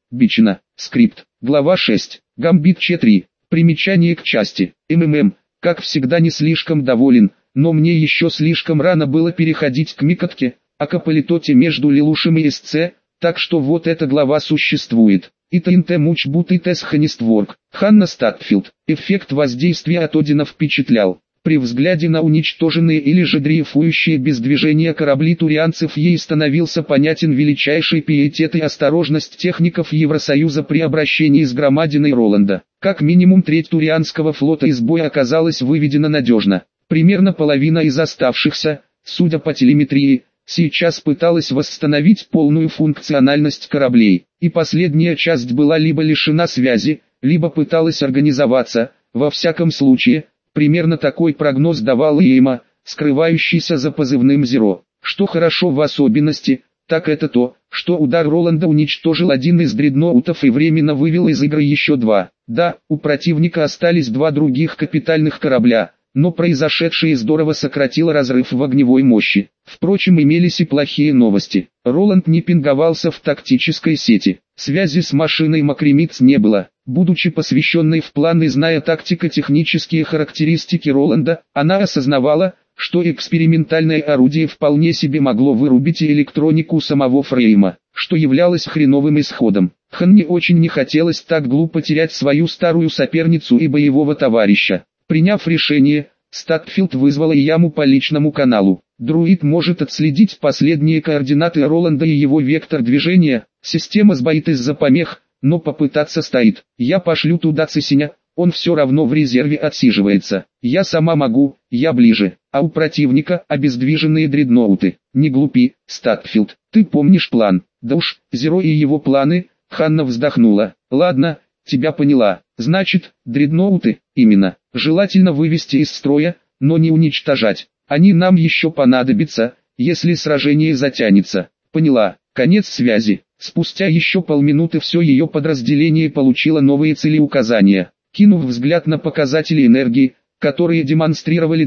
Бичина. Скрипт. Глава 6. Гамбит Ч3. Примечание к части. МММ. Как всегда не слишком доволен, но мне еще слишком рано было переходить к Микотке, а к Аполитоте между Лилушем и СЦ, так что вот эта глава существует. И ТНТ Мучбут и Тесс Ханистворк. Ханна Статфилд. Эффект воздействия от Одина впечатлял. При взгляде на уничтоженные или же дрейфующие без движения корабли турианцев ей становился понятен величайший пиетет и осторожность техников Евросоюза при обращении с громадиной Роланда. Как минимум треть турианского флота из боя оказалась выведена надежно. Примерно половина из оставшихся, судя по телеметрии, сейчас пыталась восстановить полную функциональность кораблей, и последняя часть была либо лишена связи, либо пыталась организоваться. Во всяком случае, примерно такой прогноз давал Эйма, скрывающийся за позывным «Зеро». Что хорошо в особенности, так это то, что удар Роланда уничтожил один из дредноутов и временно вывел из игры еще два. Да, у противника остались два других капитальных корабля, но произошедшее здорово сократило разрыв в огневой мощи. Впрочем, имелись и плохие новости. Роланд не пинговался в тактической сети. Связи с машиной Макремиц не было. Будучи посвященной в план и зная тактико-технические характеристики Роланда, она осознавала, что экспериментальное орудие вполне себе могло вырубить и электронику самого Фрейма, что являлось хреновым исходом. Ханне очень не хотелось так глупо терять свою старую соперницу и боевого товарища. Приняв решение, Статфилд вызвала Яму по личному каналу. Друид может отследить последние координаты Роланда и его вектор движения. Система сбоит из-за помех, но попытаться стоит. Я пошлю туда Цесиня, он все равно в резерве отсиживается. Я сама могу, я ближе. А у противника обездвиженные дредноуты. Не глупи, Статфилд, ты помнишь план? Да уж, Зеро и его планы. Ханна вздохнула. Ладно, тебя поняла. Значит, дредноуты, именно. Желательно вывести из строя, но не уничтожать. Они нам еще понадобятся, если сражение затянется. Поняла. Конец связи. Спустя еще полминуты все ее подразделение получило новые целеуказания. Кинув взгляд на показатели энергии, которые демонстрировали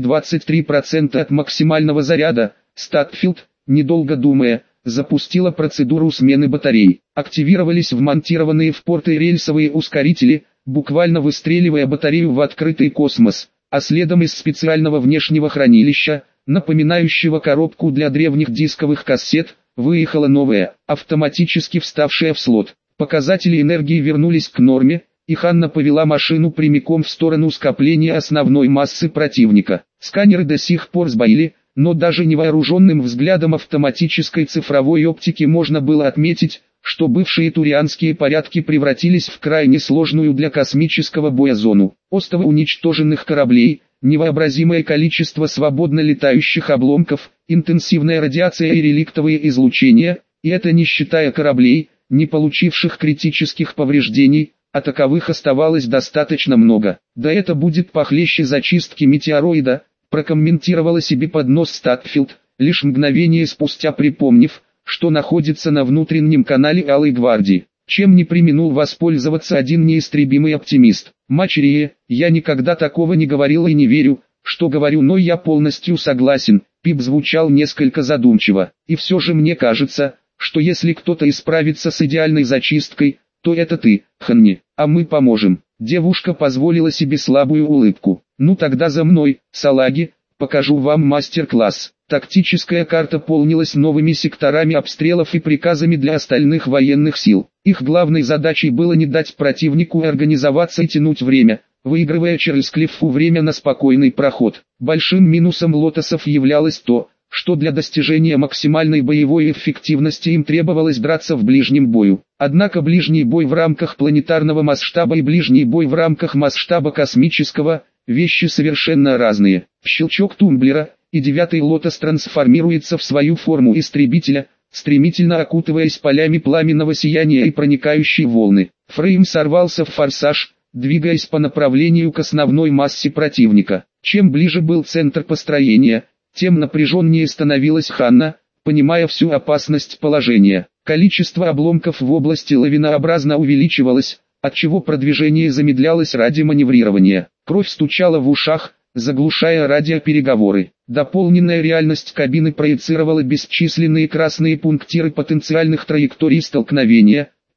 23% от максимального заряда, Статфилд, недолго думая, запустила процедуру смены батарей. Активировались вмонтированные в порты рельсовые ускорители, буквально выстреливая батарею в открытый космос, а следом из специального внешнего хранилища, напоминающего коробку для древних дисковых кассет, выехала новая, автоматически вставшая в слот. Показатели энергии вернулись к норме, и Ханна повела машину прямиком в сторону скопления основной массы противника. Сканеры до сих пор сбоили, но даже невооруженным взглядом автоматической цифровой оптики можно было отметить, что бывшие турианские порядки превратились в крайне сложную для космического боя зону. Остовы уничтоженных кораблей, невообразимое количество свободно летающих обломков, интенсивная радиация и реликтовые излучения, и это не считая кораблей, не получивших критических повреждений, а таковых оставалось достаточно много. Да это будет похлеще зачистки метеороида, прокомментировала себе под нос Статфилд, лишь мгновение спустя припомнив, что находится на внутреннем канале Алой Гвардии, чем не преминул воспользоваться один неистребимый оптимист. Мачерие, я никогда такого не говорил и не верю, что говорю, но я полностью согласен. Пип звучал несколько задумчиво, и все же мне кажется, что если кто-то и справится с идеальной зачисткой, то это ты, Ханни, а мы поможем. Девушка позволила себе слабую улыбку. Ну тогда за мной, салаги, покажу вам мастер-класс. Тактическая карта полнилась новыми секторами обстрелов и приказами для остальных военных сил. Их главной задачей было не дать противнику организоваться и тянуть время, выигрывая Чарльз-Клиффу время на спокойный проход. Большим минусом лотосов являлось то, что для достижения максимальной боевой эффективности им требовалось драться в ближнем бою. Однако ближний бой в рамках планетарного масштаба и ближний бой в рамках масштаба космического – вещи совершенно разные. Щелчок тумблера, и 9-й лотос трансформируется в свою форму истребителя, стремительно окутываясь полями пламенного сияния и проникающей волны. Фрейм сорвался в форсаж, двигаясь по направлению к основной массе противника. Чем ближе был центр построения, тем напряженнее становилась Ханна, понимая всю опасность положения. Количество обломков в области лавинообразно увеличивалось, отчего продвижение замедлялось ради маневрирования. Кровь стучала в ушах, заглушая радиопереговоры. Дополненная реальность кабины проецировала бесчисленные красные пунктиры потенциальных траекторий столкновения,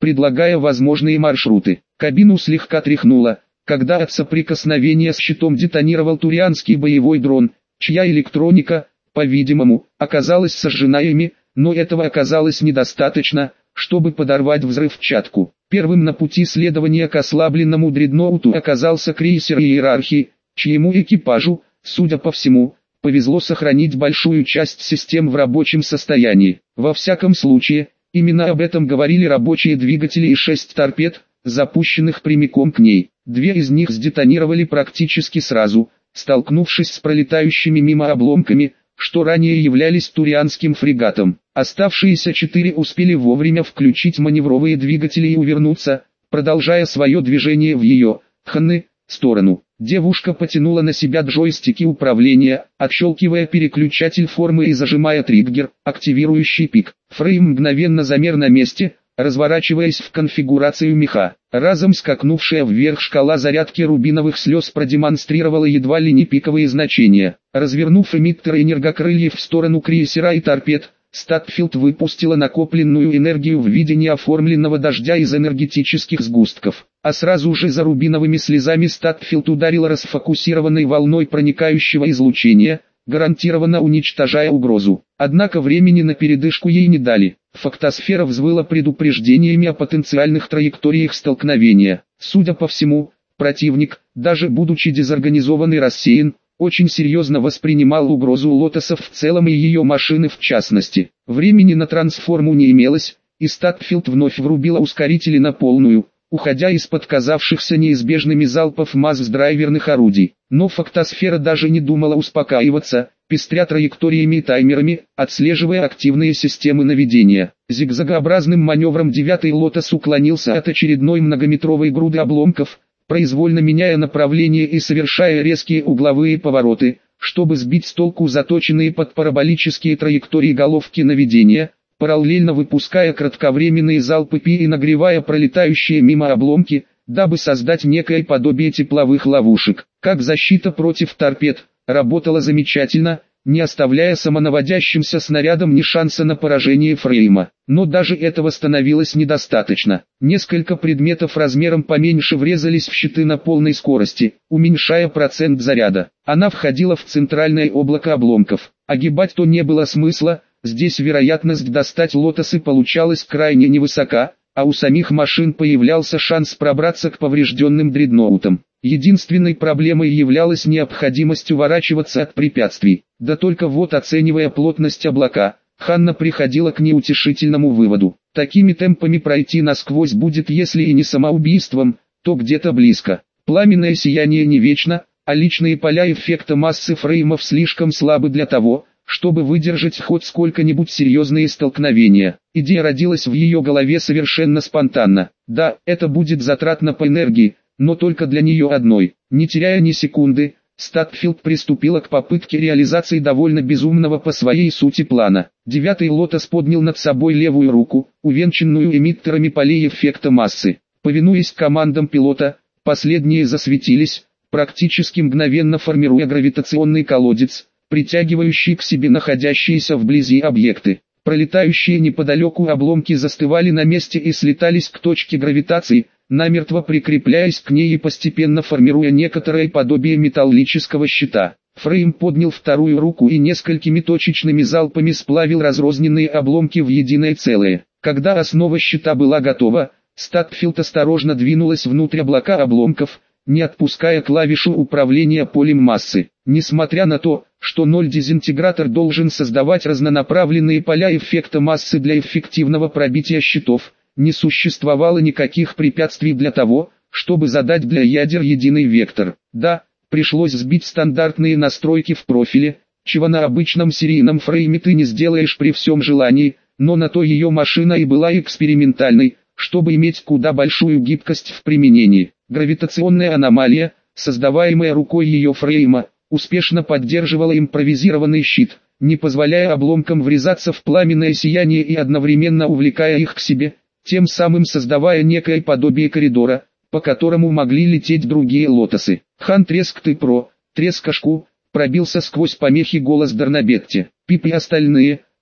предлагая возможные маршруты. Кабину слегка тряхнуло, когда от соприкосновения с щитом детонировал турианский боевой дрон, чья электроника, по-видимому, оказалась сожжена ими, но этого оказалось недостаточно, чтобы подорвать взрывчатку. Первым на пути следования к ослабленному дредноуту оказался крейсер Иерархии, чьему экипажу, судя по всему, повезло сохранить большую часть систем в рабочем состоянии. Во всяком случае, именно об этом говорили рабочие двигатели и 6 торпед, запущенных прямиком к ней. 2 из них сдетонировали практически сразу, столкнувшись с пролетающими мимо обломками, что ранее являлись турианским фрегатом. Оставшиеся 4 успели вовремя включить маневровые двигатели и увернуться, продолжая свое движение в ее, Ханны, сторону. Девушка потянула на себя джойстики управления, отщелкивая переключатель формы и зажимая триггер, активирующий пик. Фрейм мгновенно замер на месте, разворачиваясь в конфигурацию меха. Разом скакнувшая вверх шкала зарядки рубиновых слез продемонстрировала едва ли не пиковые значения. Развернув эмиттер энергокрыльев в сторону крейсера и торпед, Статфилд выпустила накопленную энергию в виде неоформленного дождя из энергетических сгустков. А сразу же за рубиновыми слезами Статфилд ударила расфокусированной волной проникающего излучения, гарантированно уничтожая угрозу. Однако времени на передышку ей не дали. Фактосфера взвыла предупреждениями о потенциальных траекториях столкновения. Судя по всему, противник, даже будучи дезорганизован и рассеян, очень серьезно воспринимал угрозу лотосов в целом и ее машины в частности. Времени на трансформу не имелось, и Статфилд вновь врубила ускорители на полную, уходя из-под казавшихся неизбежными залпов масс драйверных орудий. Но фактосфера даже не думала успокаиваться, пестря траекториями и таймерами, отслеживая активные системы наведения. Зигзагообразным маневром 9-й лотос уклонился от очередной многометровой груды обломков, произвольно меняя направление и совершая резкие угловые повороты, чтобы сбить с толку заточенные под параболические траектории головки наведения, параллельно выпуская кратковременные залпы пи и нагревая пролетающие мимо обломки, дабы создать некое подобие тепловых ловушек. Как защита против торпед, работала замечательно, не оставляя самонаводящимся снарядам ни шанса на поражение фрейма. Но даже этого становилось недостаточно. Несколько предметов размером поменьше врезались в щиты на полной скорости, уменьшая процент заряда. Она входила в центральное облако обломков. Огибать то не было смысла, здесь вероятность достать лотосы получалась крайне невысока, а у самих машин появлялся шанс пробраться к поврежденным дредноутам. Единственной проблемой являлась необходимость уворачиваться от препятствий. Да только вот, оценивая плотность облака, Ханна приходила к неутешительному выводу. Такими темпами пройти насквозь будет, если и не самоубийством, то где-то близко. Пламенное сияние не вечно, а личные поля эффекта массы фреймов слишком слабы для того, чтобы выдержать хоть сколько-нибудь серьезные столкновения. Идея родилась в ее голове совершенно спонтанно. Да, это будет затратно по энергии, но только для нее одной. Не теряя ни секунды, Статфилд приступила к попытке реализации довольно безумного по своей сути плана. 9-й лотос поднял над собой левую руку, увенчанную эмиттерами полей эффекта массы. Повинуясь командам пилота, последние засветились, практически мгновенно формируя гравитационный колодец, притягивающий к себе находящиеся вблизи объекты. Пролетающие неподалеку обломки застывали на месте и слетались к точке гравитации, намертво прикрепляясь к ней и постепенно формируя некоторое подобие металлического щита. Фрейм поднял вторую руку и несколькими точечными залпами сплавил разрозненные обломки в единое целое. Когда основа щита была готова, Статфилд осторожно двинулась внутрь облака обломков, не отпуская клавишу управления полем массы. Несмотря на то, что дезинтегратор должен создавать разнонаправленные поля эффекта массы для эффективного пробития щитов, не существовало никаких препятствий для того, чтобы задать для ядер единый вектор. Да, пришлось сбить стандартные настройки в профиле, чего на обычном серийном фрейме ты не сделаешь при всем желании, но на то ее машина и была экспериментальной, чтобы иметь куда большую гибкость в применении. Гравитационная аномалия, создаваемая рукой ее фрейма, успешно поддерживала импровизированный щит, не позволяя обломкам врезаться в пламенное сияние и одновременно увлекая их к себе, тем самым создавая некое подобие коридора, по которому могли лететь другие лотосы. «Хан, треск ты про, трескашку», пробился сквозь помехи голос Дарнабетти. Пип и остальные,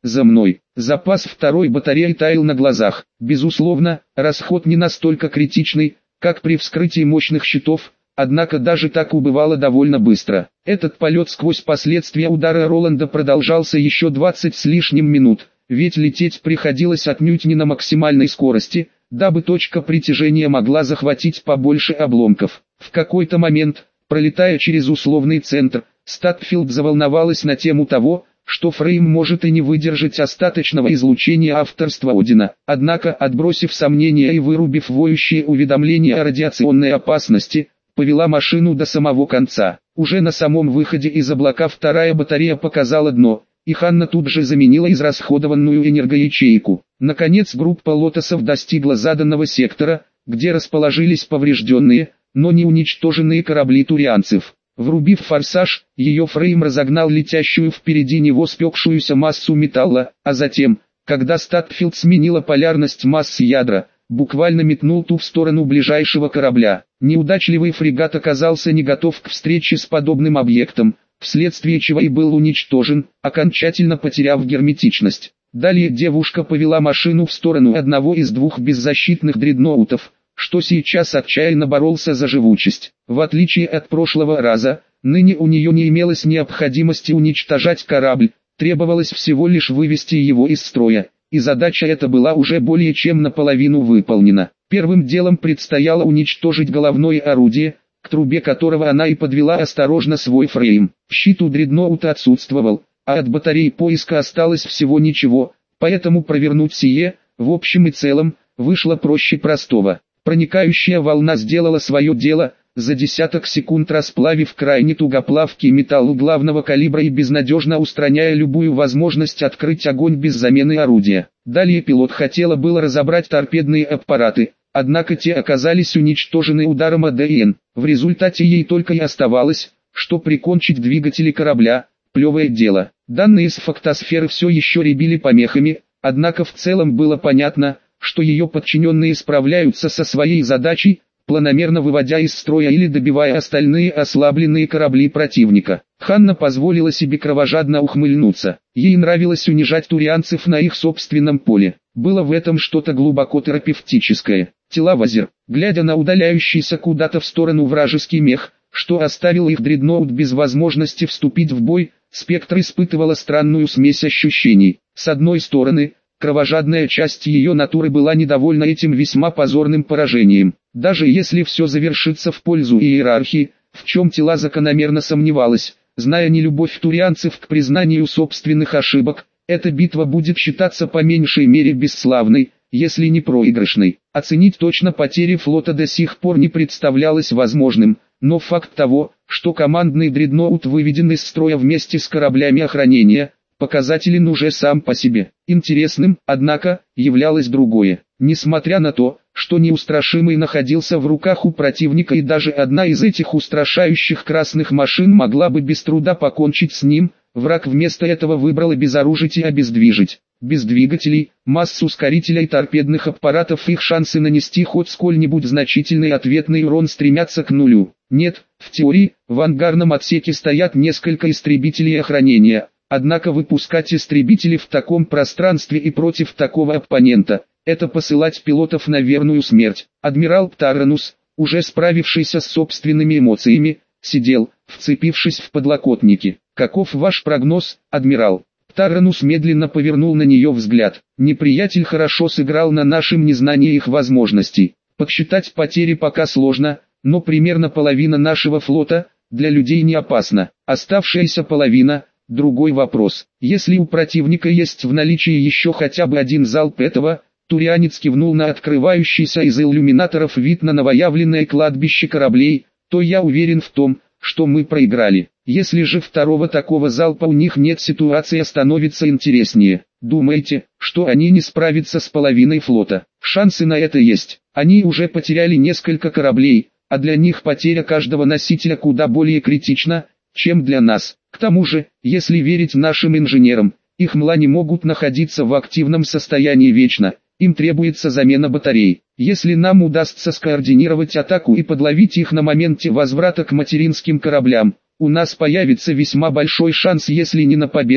за мной. Запас второй батареи таял на глазах. Безусловно, расход не настолько критичный, как при вскрытии мощных щитов, однако даже так убывало довольно быстро. Этот полет сквозь последствия удара Роланда продолжался еще 20 с лишним минут, ведь лететь приходилось отнюдь не на максимальной скорости, дабы точка притяжения могла захватить побольше обломков. В какой-то момент, пролетая через условный центр, Статфилд заволновалась на тему того, что Фрейм может и не выдержать остаточного излучения авторства Одина. Однако, отбросив сомнения и вырубив воющие уведомления о радиационной опасности, повела машину до самого конца. Уже на самом выходе из облака вторая батарея показала дно, и Ханна тут же заменила израсходованную энергоячейку. Наконец группа лотосов достигла заданного сектора, где расположились поврежденные, но не уничтоженные корабли турианцев. Врубив форсаж, ее Фрейм разогнал летящую впереди него спекшуюся массу металла, а затем, когда Статфилд сменила полярность массы ядра, буквально метнул ту в сторону ближайшего корабля. Неудачливый фрегат оказался не готов к встрече с подобным объектом, вследствие чего и был уничтожен, окончательно потеряв герметичность. Далее девушка повела машину в сторону одного из двух беззащитных дредноутов, что сейчас отчаянно боролся за живучесть. В отличие от прошлого раза, ныне у нее не имелось необходимости уничтожать корабль, требовалось всего лишь вывести его из строя, и задача эта была уже более чем наполовину выполнена. Первым делом предстояло уничтожить головное орудие, к трубе которого она и подвела осторожно свой Фрейм. Щит у дредноута отсутствовал, а от батарей поиска осталось всего ничего, поэтому провернуть сие, в общем и целом, вышло проще простого. Проникающая волна сделала свое дело, за десяток секунд расплавив крайне тугоплавкий металл главного калибра и безнадежно устраняя любую возможность открыть огонь без замены орудия. Далее пилот хотела было разобрать торпедные аппараты, однако те оказались уничтожены ударом АДН. В результате ей только и оставалось, что прикончить двигатели корабля. Плевое дело. Данные с фактосферы все еще рябили помехами, однако в целом было понятно, что ее подчиненные справляются со своей задачей, планомерно выводя из строя или добивая остальные ослабленные корабли противника. Ханна позволила себе кровожадно ухмыльнуться. Ей нравилось унижать турианцев на их собственном поле. Было в этом что-то глубоко терапевтическое. Телавазер, глядя на удаляющийся куда-то в сторону вражеский мех, что оставил их дредноут без возможности вступить в бой, Спектр испытывала странную смесь ощущений. С одной стороны, кровожадная часть ее натуры была недовольна этим весьма позорным поражением. Даже если все завершится в пользу иерархии, в чем тела закономерно сомневалась, зная нелюбовь турианцев к признанию собственных ошибок, эта битва будет считаться по меньшей мере бесславной, если не проигрышной. Оценить точно потери флота до сих пор не представлялось возможным, но факт того, что командный дредноут выведен из строя вместе с кораблями охранения, показателен уже сам по себе. Интересным, однако, являлось другое. Несмотря на то, что неустрашимый находился в руках у противника и даже одна из этих устрашающих красных машин могла бы без труда покончить с ним, враг вместо этого выбрал обезоружить и обездвижить. Без двигателей, масс ускорителя и торпедных аппаратов их шансы нанести хоть сколь-нибудь значительный ответный урон стремятся к нулю. Нет, в теории, в ангарном отсеке стоят несколько истребителей охранения, однако выпускать истребители в таком пространстве и против такого оппонента – это посылать пилотов на верную смерть. Адмирал Птаранус, уже справившийся с собственными эмоциями, сидел, вцепившись в подлокотники. «Каков ваш прогноз, адмирал?» Птаранус медленно повернул на нее взгляд. «Неприятель хорошо сыграл на нашем незнании их возможностей. Подсчитать потери пока сложно, но примерно половина нашего флота для людей не опасна. Оставшаяся половина – другой вопрос. Если у противника есть в наличии еще хотя бы один залп этого...» Турианец кивнул на открывающийся из иллюминаторов вид на новоявленное кладбище кораблей, то я уверен в том, что мы проиграли. Если же второго такого залпа у них нет, ситуация становится интереснее. Думаете, что они не справятся с половиной флота? Шансы на это есть. Они уже потеряли несколько кораблей, а для них потеря каждого носителя куда более критична, чем для нас. К тому же, если верить нашим инженерам, их мла не могут находиться в активном состоянии вечно. Им требуется замена батарей. Если нам удастся скоординировать атаку и подловить их на моменте возврата к материнским кораблям, у нас появится весьма большой шанс, если не на победу,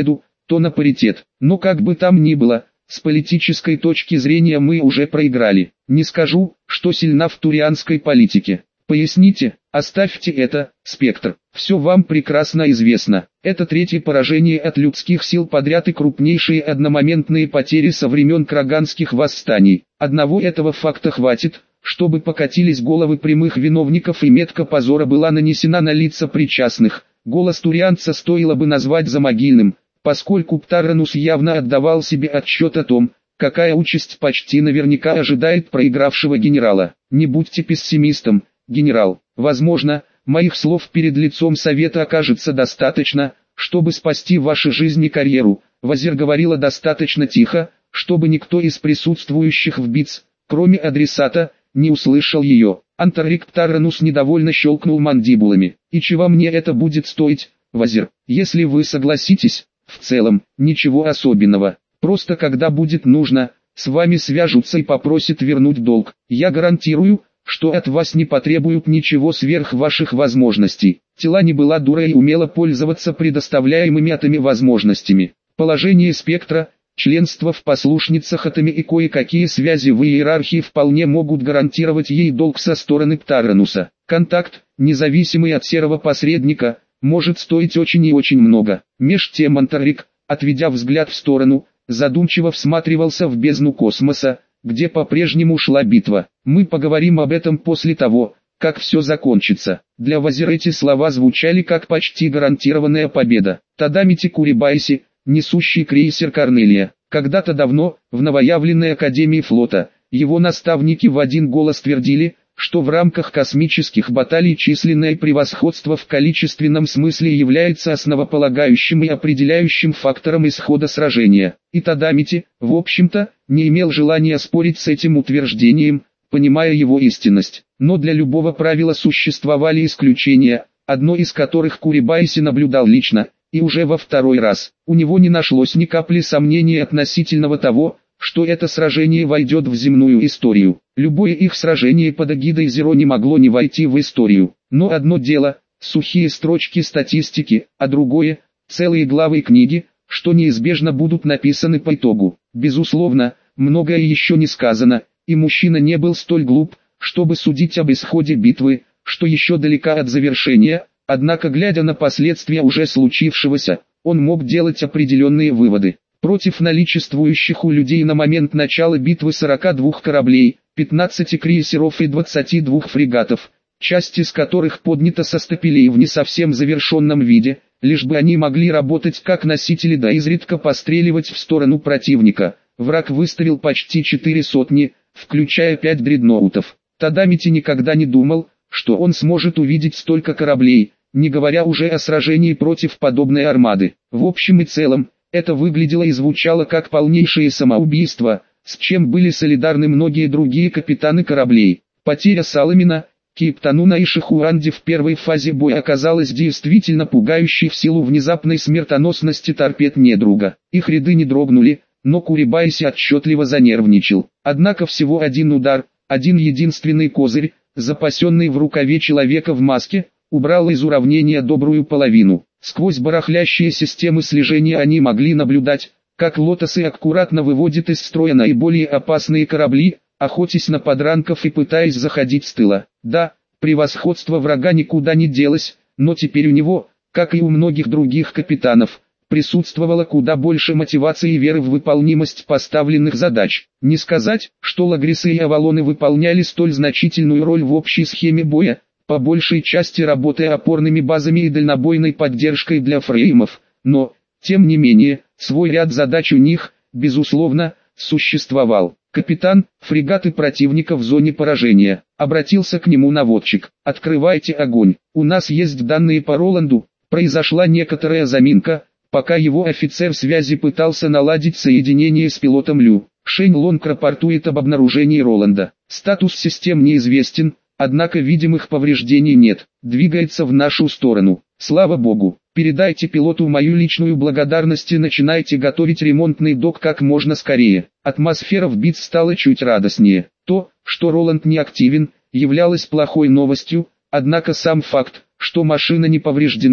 то на паритет. Но как бы там ни было, с политической точки зрения мы уже проиграли. Не скажу, что сильна в турианской политике. Поясните, оставьте это, Спектр. Все вам прекрасно известно. Это третье поражение от людских сил подряд и крупнейшие одномоментные потери со времен краганских восстаний. Одного этого факта хватит, чтобы покатились головы прямых виновников и метка позора была нанесена на лица причастных. Голос турианца стоило бы назвать замогильным, поскольку Птаранус явно отдавал себе отчет о том, какая участь почти наверняка ожидает проигравшего генерала. Не будьте пессимистом, генерал. Возможно, моих слов перед лицом совета окажется достаточно, чтобы спасти вашу жизнь и карьеру. Вазир говорила достаточно тихо, чтобы никто из присутствующих в БИЦ, кроме адресата, не услышал ее. Антарик Птаранус недовольно щелкнул мандибулами. И чего мне это будет стоить, Вазир? Если вы согласитесь, в целом, ничего особенного. Просто когда будет нужно, с вами свяжутся и попросят вернуть долг. Я гарантирую, что от вас не потребуют ничего сверх ваших возможностей. Тилани была дурой и умела пользоваться предоставляемыми Атами возможностями. Положение Спектра, членство в послушницах Атами и кое-какие связи в иерархии вполне могут гарантировать ей долг со стороны Птарануса. Контакт, независимый от серого посредника, может стоить очень и очень много. Меж тем Антарик, отведя взгляд в сторону, задумчиво всматривался в бездну космоса, где по-прежнему шла битва. Мы поговорим об этом после того, как все закончится. Для Вазира эти слова звучали как почти гарантированная победа. Тадамити Курибайси, несущий крейсер Корнелия. Когда-то давно, в новоявленной Академии флота, его наставники в один голос твердили, что в рамках космических баталий численное превосходство в количественном смысле является основополагающим и определяющим фактором исхода сражения. И Тадамити, в общем-то, не имел желания спорить с этим утверждением, понимая его истинность. Но для любого правила существовали исключения, одно из которых Курибайси наблюдал лично, и уже во второй раз. У него не нашлось ни капли сомнений относительно того, что это сражение войдет в земную историю. Любое их сражение под эгидой Зеро не могло не войти в историю. Но одно дело – сухие строчки статистики, а другое – целые главы книги, что неизбежно будут написаны по итогу. Безусловно, многое еще не сказано, и мужчина не был столь глуп, чтобы судить об исходе битвы, что еще далека от завершения, однако глядя на последствия уже случившегося, он мог делать определенные выводы. Против наличествующих у людей на момент начала битвы 42 кораблей, 15 крейсеров и 22 фрегатов, часть из которых поднята со стапелей в не совсем завершенном виде, лишь бы они могли работать как носители да изредка постреливать в сторону противника. Враг выставил почти 4 сотни, включая 5 дредноутов. Тадамити никогда не думал, что он сможет увидеть столько кораблей, не говоря уже о сражении против подобной армады. В общем и целом, это выглядело и звучало как полнейшее самоубийство, с чем были солидарны многие другие капитаны кораблей. Потеря Саламина, Кейптануна и Шихуанди в первой фазе боя оказалась действительно пугающей в силу внезапной смертоносности торпед недруга. Их ряды не дрогнули, но Курибайси отчетливо занервничал. Однако всего один удар, один единственный козырь, запасенный в рукаве человека в маске, убрал из уравнения добрую половину. Сквозь барахлящие системы слежения они могли наблюдать, как лотосы аккуратно выводят из строя наиболее опасные корабли, охотясь на подранков и пытаясь заходить с тыла. Да, превосходство врага никуда не делось, но теперь у него, как и у многих других капитанов, присутствовало куда больше мотивации и веры в выполнимость поставленных задач. Не сказать, что Лагрисы и Авалоны выполняли столь значительную роль в общей схеме боя, по большей части работая опорными базами и дальнобойной поддержкой для фреймов, но, тем не менее, свой ряд задач у них, безусловно, существовал. Капитан, фрегаты противника в зоне поражения. Обратился к нему наводчик. Открывайте огонь. У нас есть данные по Роланду. Произошла некоторая заминка, пока его офицер связи пытался наладить соединение с пилотом Лю. Шэнь Лонг рапортует об обнаружении Роланда. Статус систем неизвестен, однако видимых повреждений нет. Двигается в нашу сторону. Слава богу. Передайте пилоту мою личную благодарность и начинайте готовить ремонтный док как можно скорее. Атмосфера в БИЦ стала чуть радостнее. То, что Роланд не активен, являлось плохой новостью, однако сам факт, что машина не повреждена,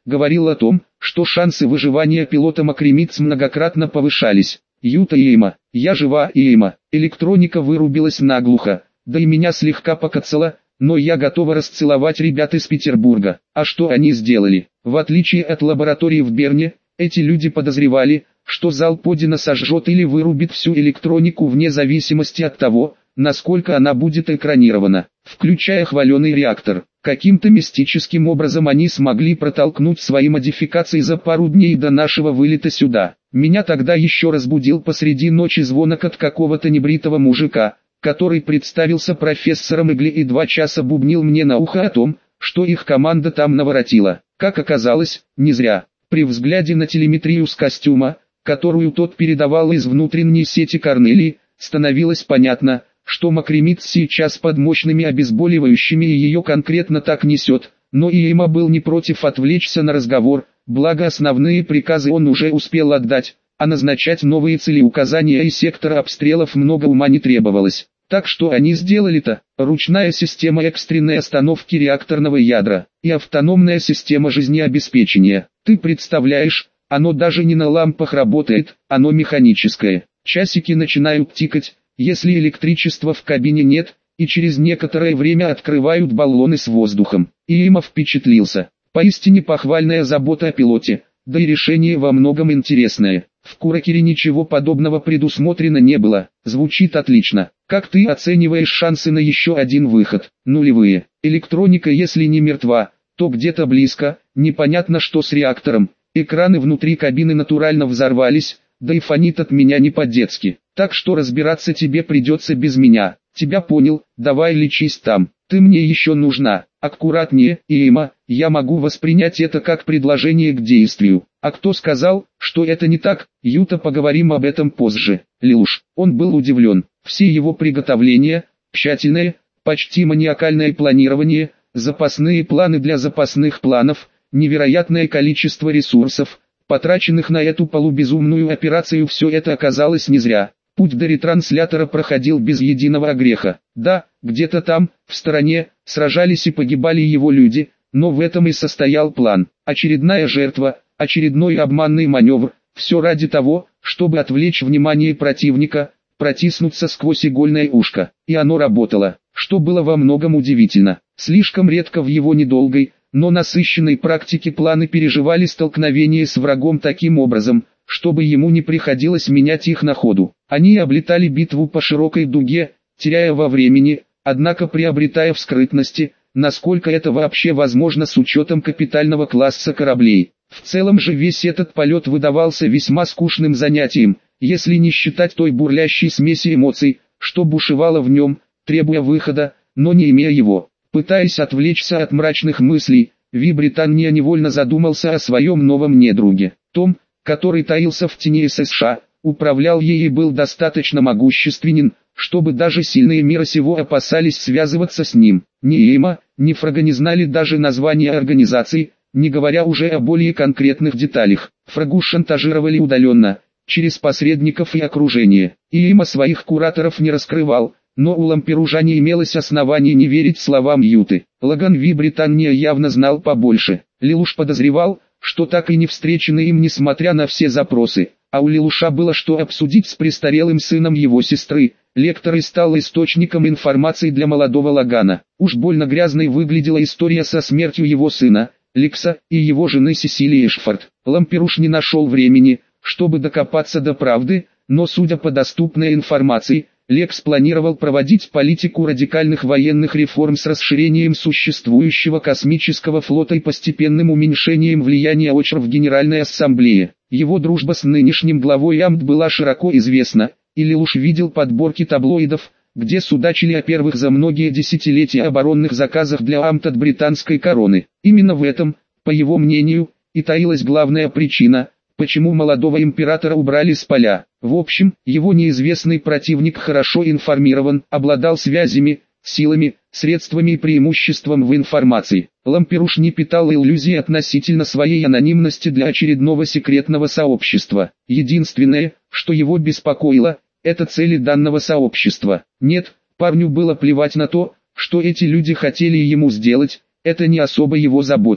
говорил о том, что шансы выживания пилота Макримидс многократно повышались. Юта Эйма, я жива Эйма, электроника вырубилась наглухо, да и меня слегка покоцало, но я готова расцеловать ребят из Петербурга. А что они сделали? В отличие от лаборатории в Берне, эти люди подозревали, что залп Одина сожжет или вырубит всю электронику вне зависимости от того, насколько она будет экранирована, включая хваленый реактор. Каким-то мистическим образом они смогли протолкнуть свои модификации за пару дней до нашего вылета сюда. Меня тогда еще разбудил посреди ночи звонок от какого-то небритого мужика, который представился профессором Игли и 2 часа бубнил мне на ухо о том, что их команда там наворотила. Как оказалось, не зря. При взгляде на телеметрию с костюма, которую тот передавал из внутренней сети Корнелии, становилось понятно, что Макримидс сейчас под мощными обезболивающими и ее конкретно так несет, но и Эйма был не против отвлечься на разговор, благо основные приказы он уже успел отдать, а назначать новые целеуказания и сектора обстрелов много ума не требовалось. Так что они сделали-то: ручная система экстренной остановки реакторного ядра и автономная система жизнеобеспечения. Ты представляешь, оно даже не на лампах работает, оно механическое. Часики начинают тикать, если электричества в кабине нет, и через некоторое время открывают баллоны с воздухом. И Эйма впечатлился. Поистине похвальная забота о пилоте, да и решение во многом интересное. В Куракере ничего подобного предусмотрено не было. Звучит отлично. Как ты оцениваешь шансы на еще один выход? Нулевые. Электроника если не мертва, то где-то близко, непонятно что с реактором. Экраны внутри кабины натурально взорвались, да и фонит от меня не по-детски. Так что разбираться тебе придется без меня. Тебя понял, давай лечись там. Ты мне еще нужна. Аккуратнее, Эйма, я могу воспринять это как предложение к действию. А кто сказал, что это не так? Юта, поговорим об этом позже. Лилуш, он был удивлен. Все его приготовления, тщательное, почти маниакальное планирование, запасные планы для запасных планов, невероятное количество ресурсов, потраченных на эту полубезумную операцию, все это оказалось не зря. Путь до ретранслятора проходил без единого огреха. Да, где-то там, в стороне, сражались и погибали его люди, но в этом и состоял план. Очередная жертва, очередной обманный маневр, все ради того, чтобы отвлечь внимание противника, протиснуться сквозь игольное ушко. И оно работало, что было во многом удивительно. Слишком редко в его недолгой, но насыщенной практике планы переживали столкновение с врагом таким образом, чтобы ему не приходилось менять их на ходу. Они облетали битву по широкой дуге, теряя во времени, однако приобретая в скрытности, насколько это вообще возможно с учетом капитального класса кораблей. В целом же весь этот полет выдавался весьма скучным занятием, если не считать той бурлящей смеси эмоций, что бушевало в нем, требуя выхода, но не имея его. Пытаясь отвлечься от мрачных мыслей, Ви Британия невольно задумался о своем новом недруге. Том, который таился в тени США, управлял ей и был достаточно могущественен, чтобы даже сильные мира сего опасались связываться с ним. Ни Эйма, ни Фрага не знали даже названия организаций, не говоря уже о более конкретных деталях. Фрагу шантажировали удаленно, через посредников и окружение. Эйма своих кураторов не раскрывал, но у ламперужа имелось основание не верить словам Юты. Лаган Ви Британия явно знал побольше. Лилуш подозревал, что так и не встречены им несмотря на все запросы, а у Лилуша было что обсудить с престарелым сыном его сестры. Лектор и стал источником информации для молодого Лагана. Уж больно грязной выглядела история со смертью его сына, Лекса, и его жены Сесилии Эшфорд. Ламперуш не нашел времени, чтобы докопаться до правды, но судя по доступной информации, Лекс планировал проводить политику радикальных военных реформ с расширением существующего космического флота и постепенным уменьшением влияния ОЧР в Генеральной Ассамблее. Его дружба с нынешним главой АМТ была широко известна, и Лилуш видел подборки таблоидов, где судачили о первых за многие десятилетия оборонных заказах для АМТ от британской короны. Именно в этом, по его мнению, и таилась главная причина, почему молодого императора убрали с поля. В общем, его неизвестный противник хорошо информирован, обладал связями, силами, средствами и преимуществом в информации. Ламперуш не питал иллюзий относительно своей анонимности для очередного секретного сообщества. Единственное, что его беспокоило, это цели данного сообщества. Нет, парню было плевать на то, что эти люди хотели ему сделать, это не особо его заботило.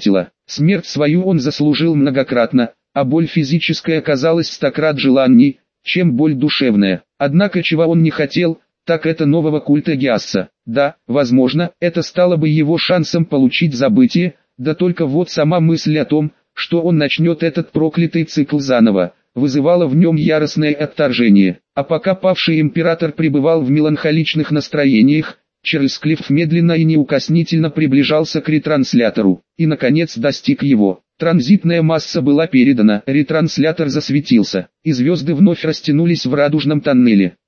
Смерть свою он заслужил многократно, а боль физическая казалась стократ желанней, чем боль душевная. Однако чего он не хотел, так это нового культа Гиасса. Да, возможно, это стало бы его шансом получить забытие, да только вот сама мысль о том, что он начнет этот проклятый цикл заново, вызывала в нем яростное отторжение. А пока павший император пребывал в меланхоличных настроениях, Чарльз медленно и неукоснительно приближался к ретранслятору, и наконец достиг его. Транзитная масса была передана, ретранслятор засветился, и звезды вновь растянулись в радужном тоннеле.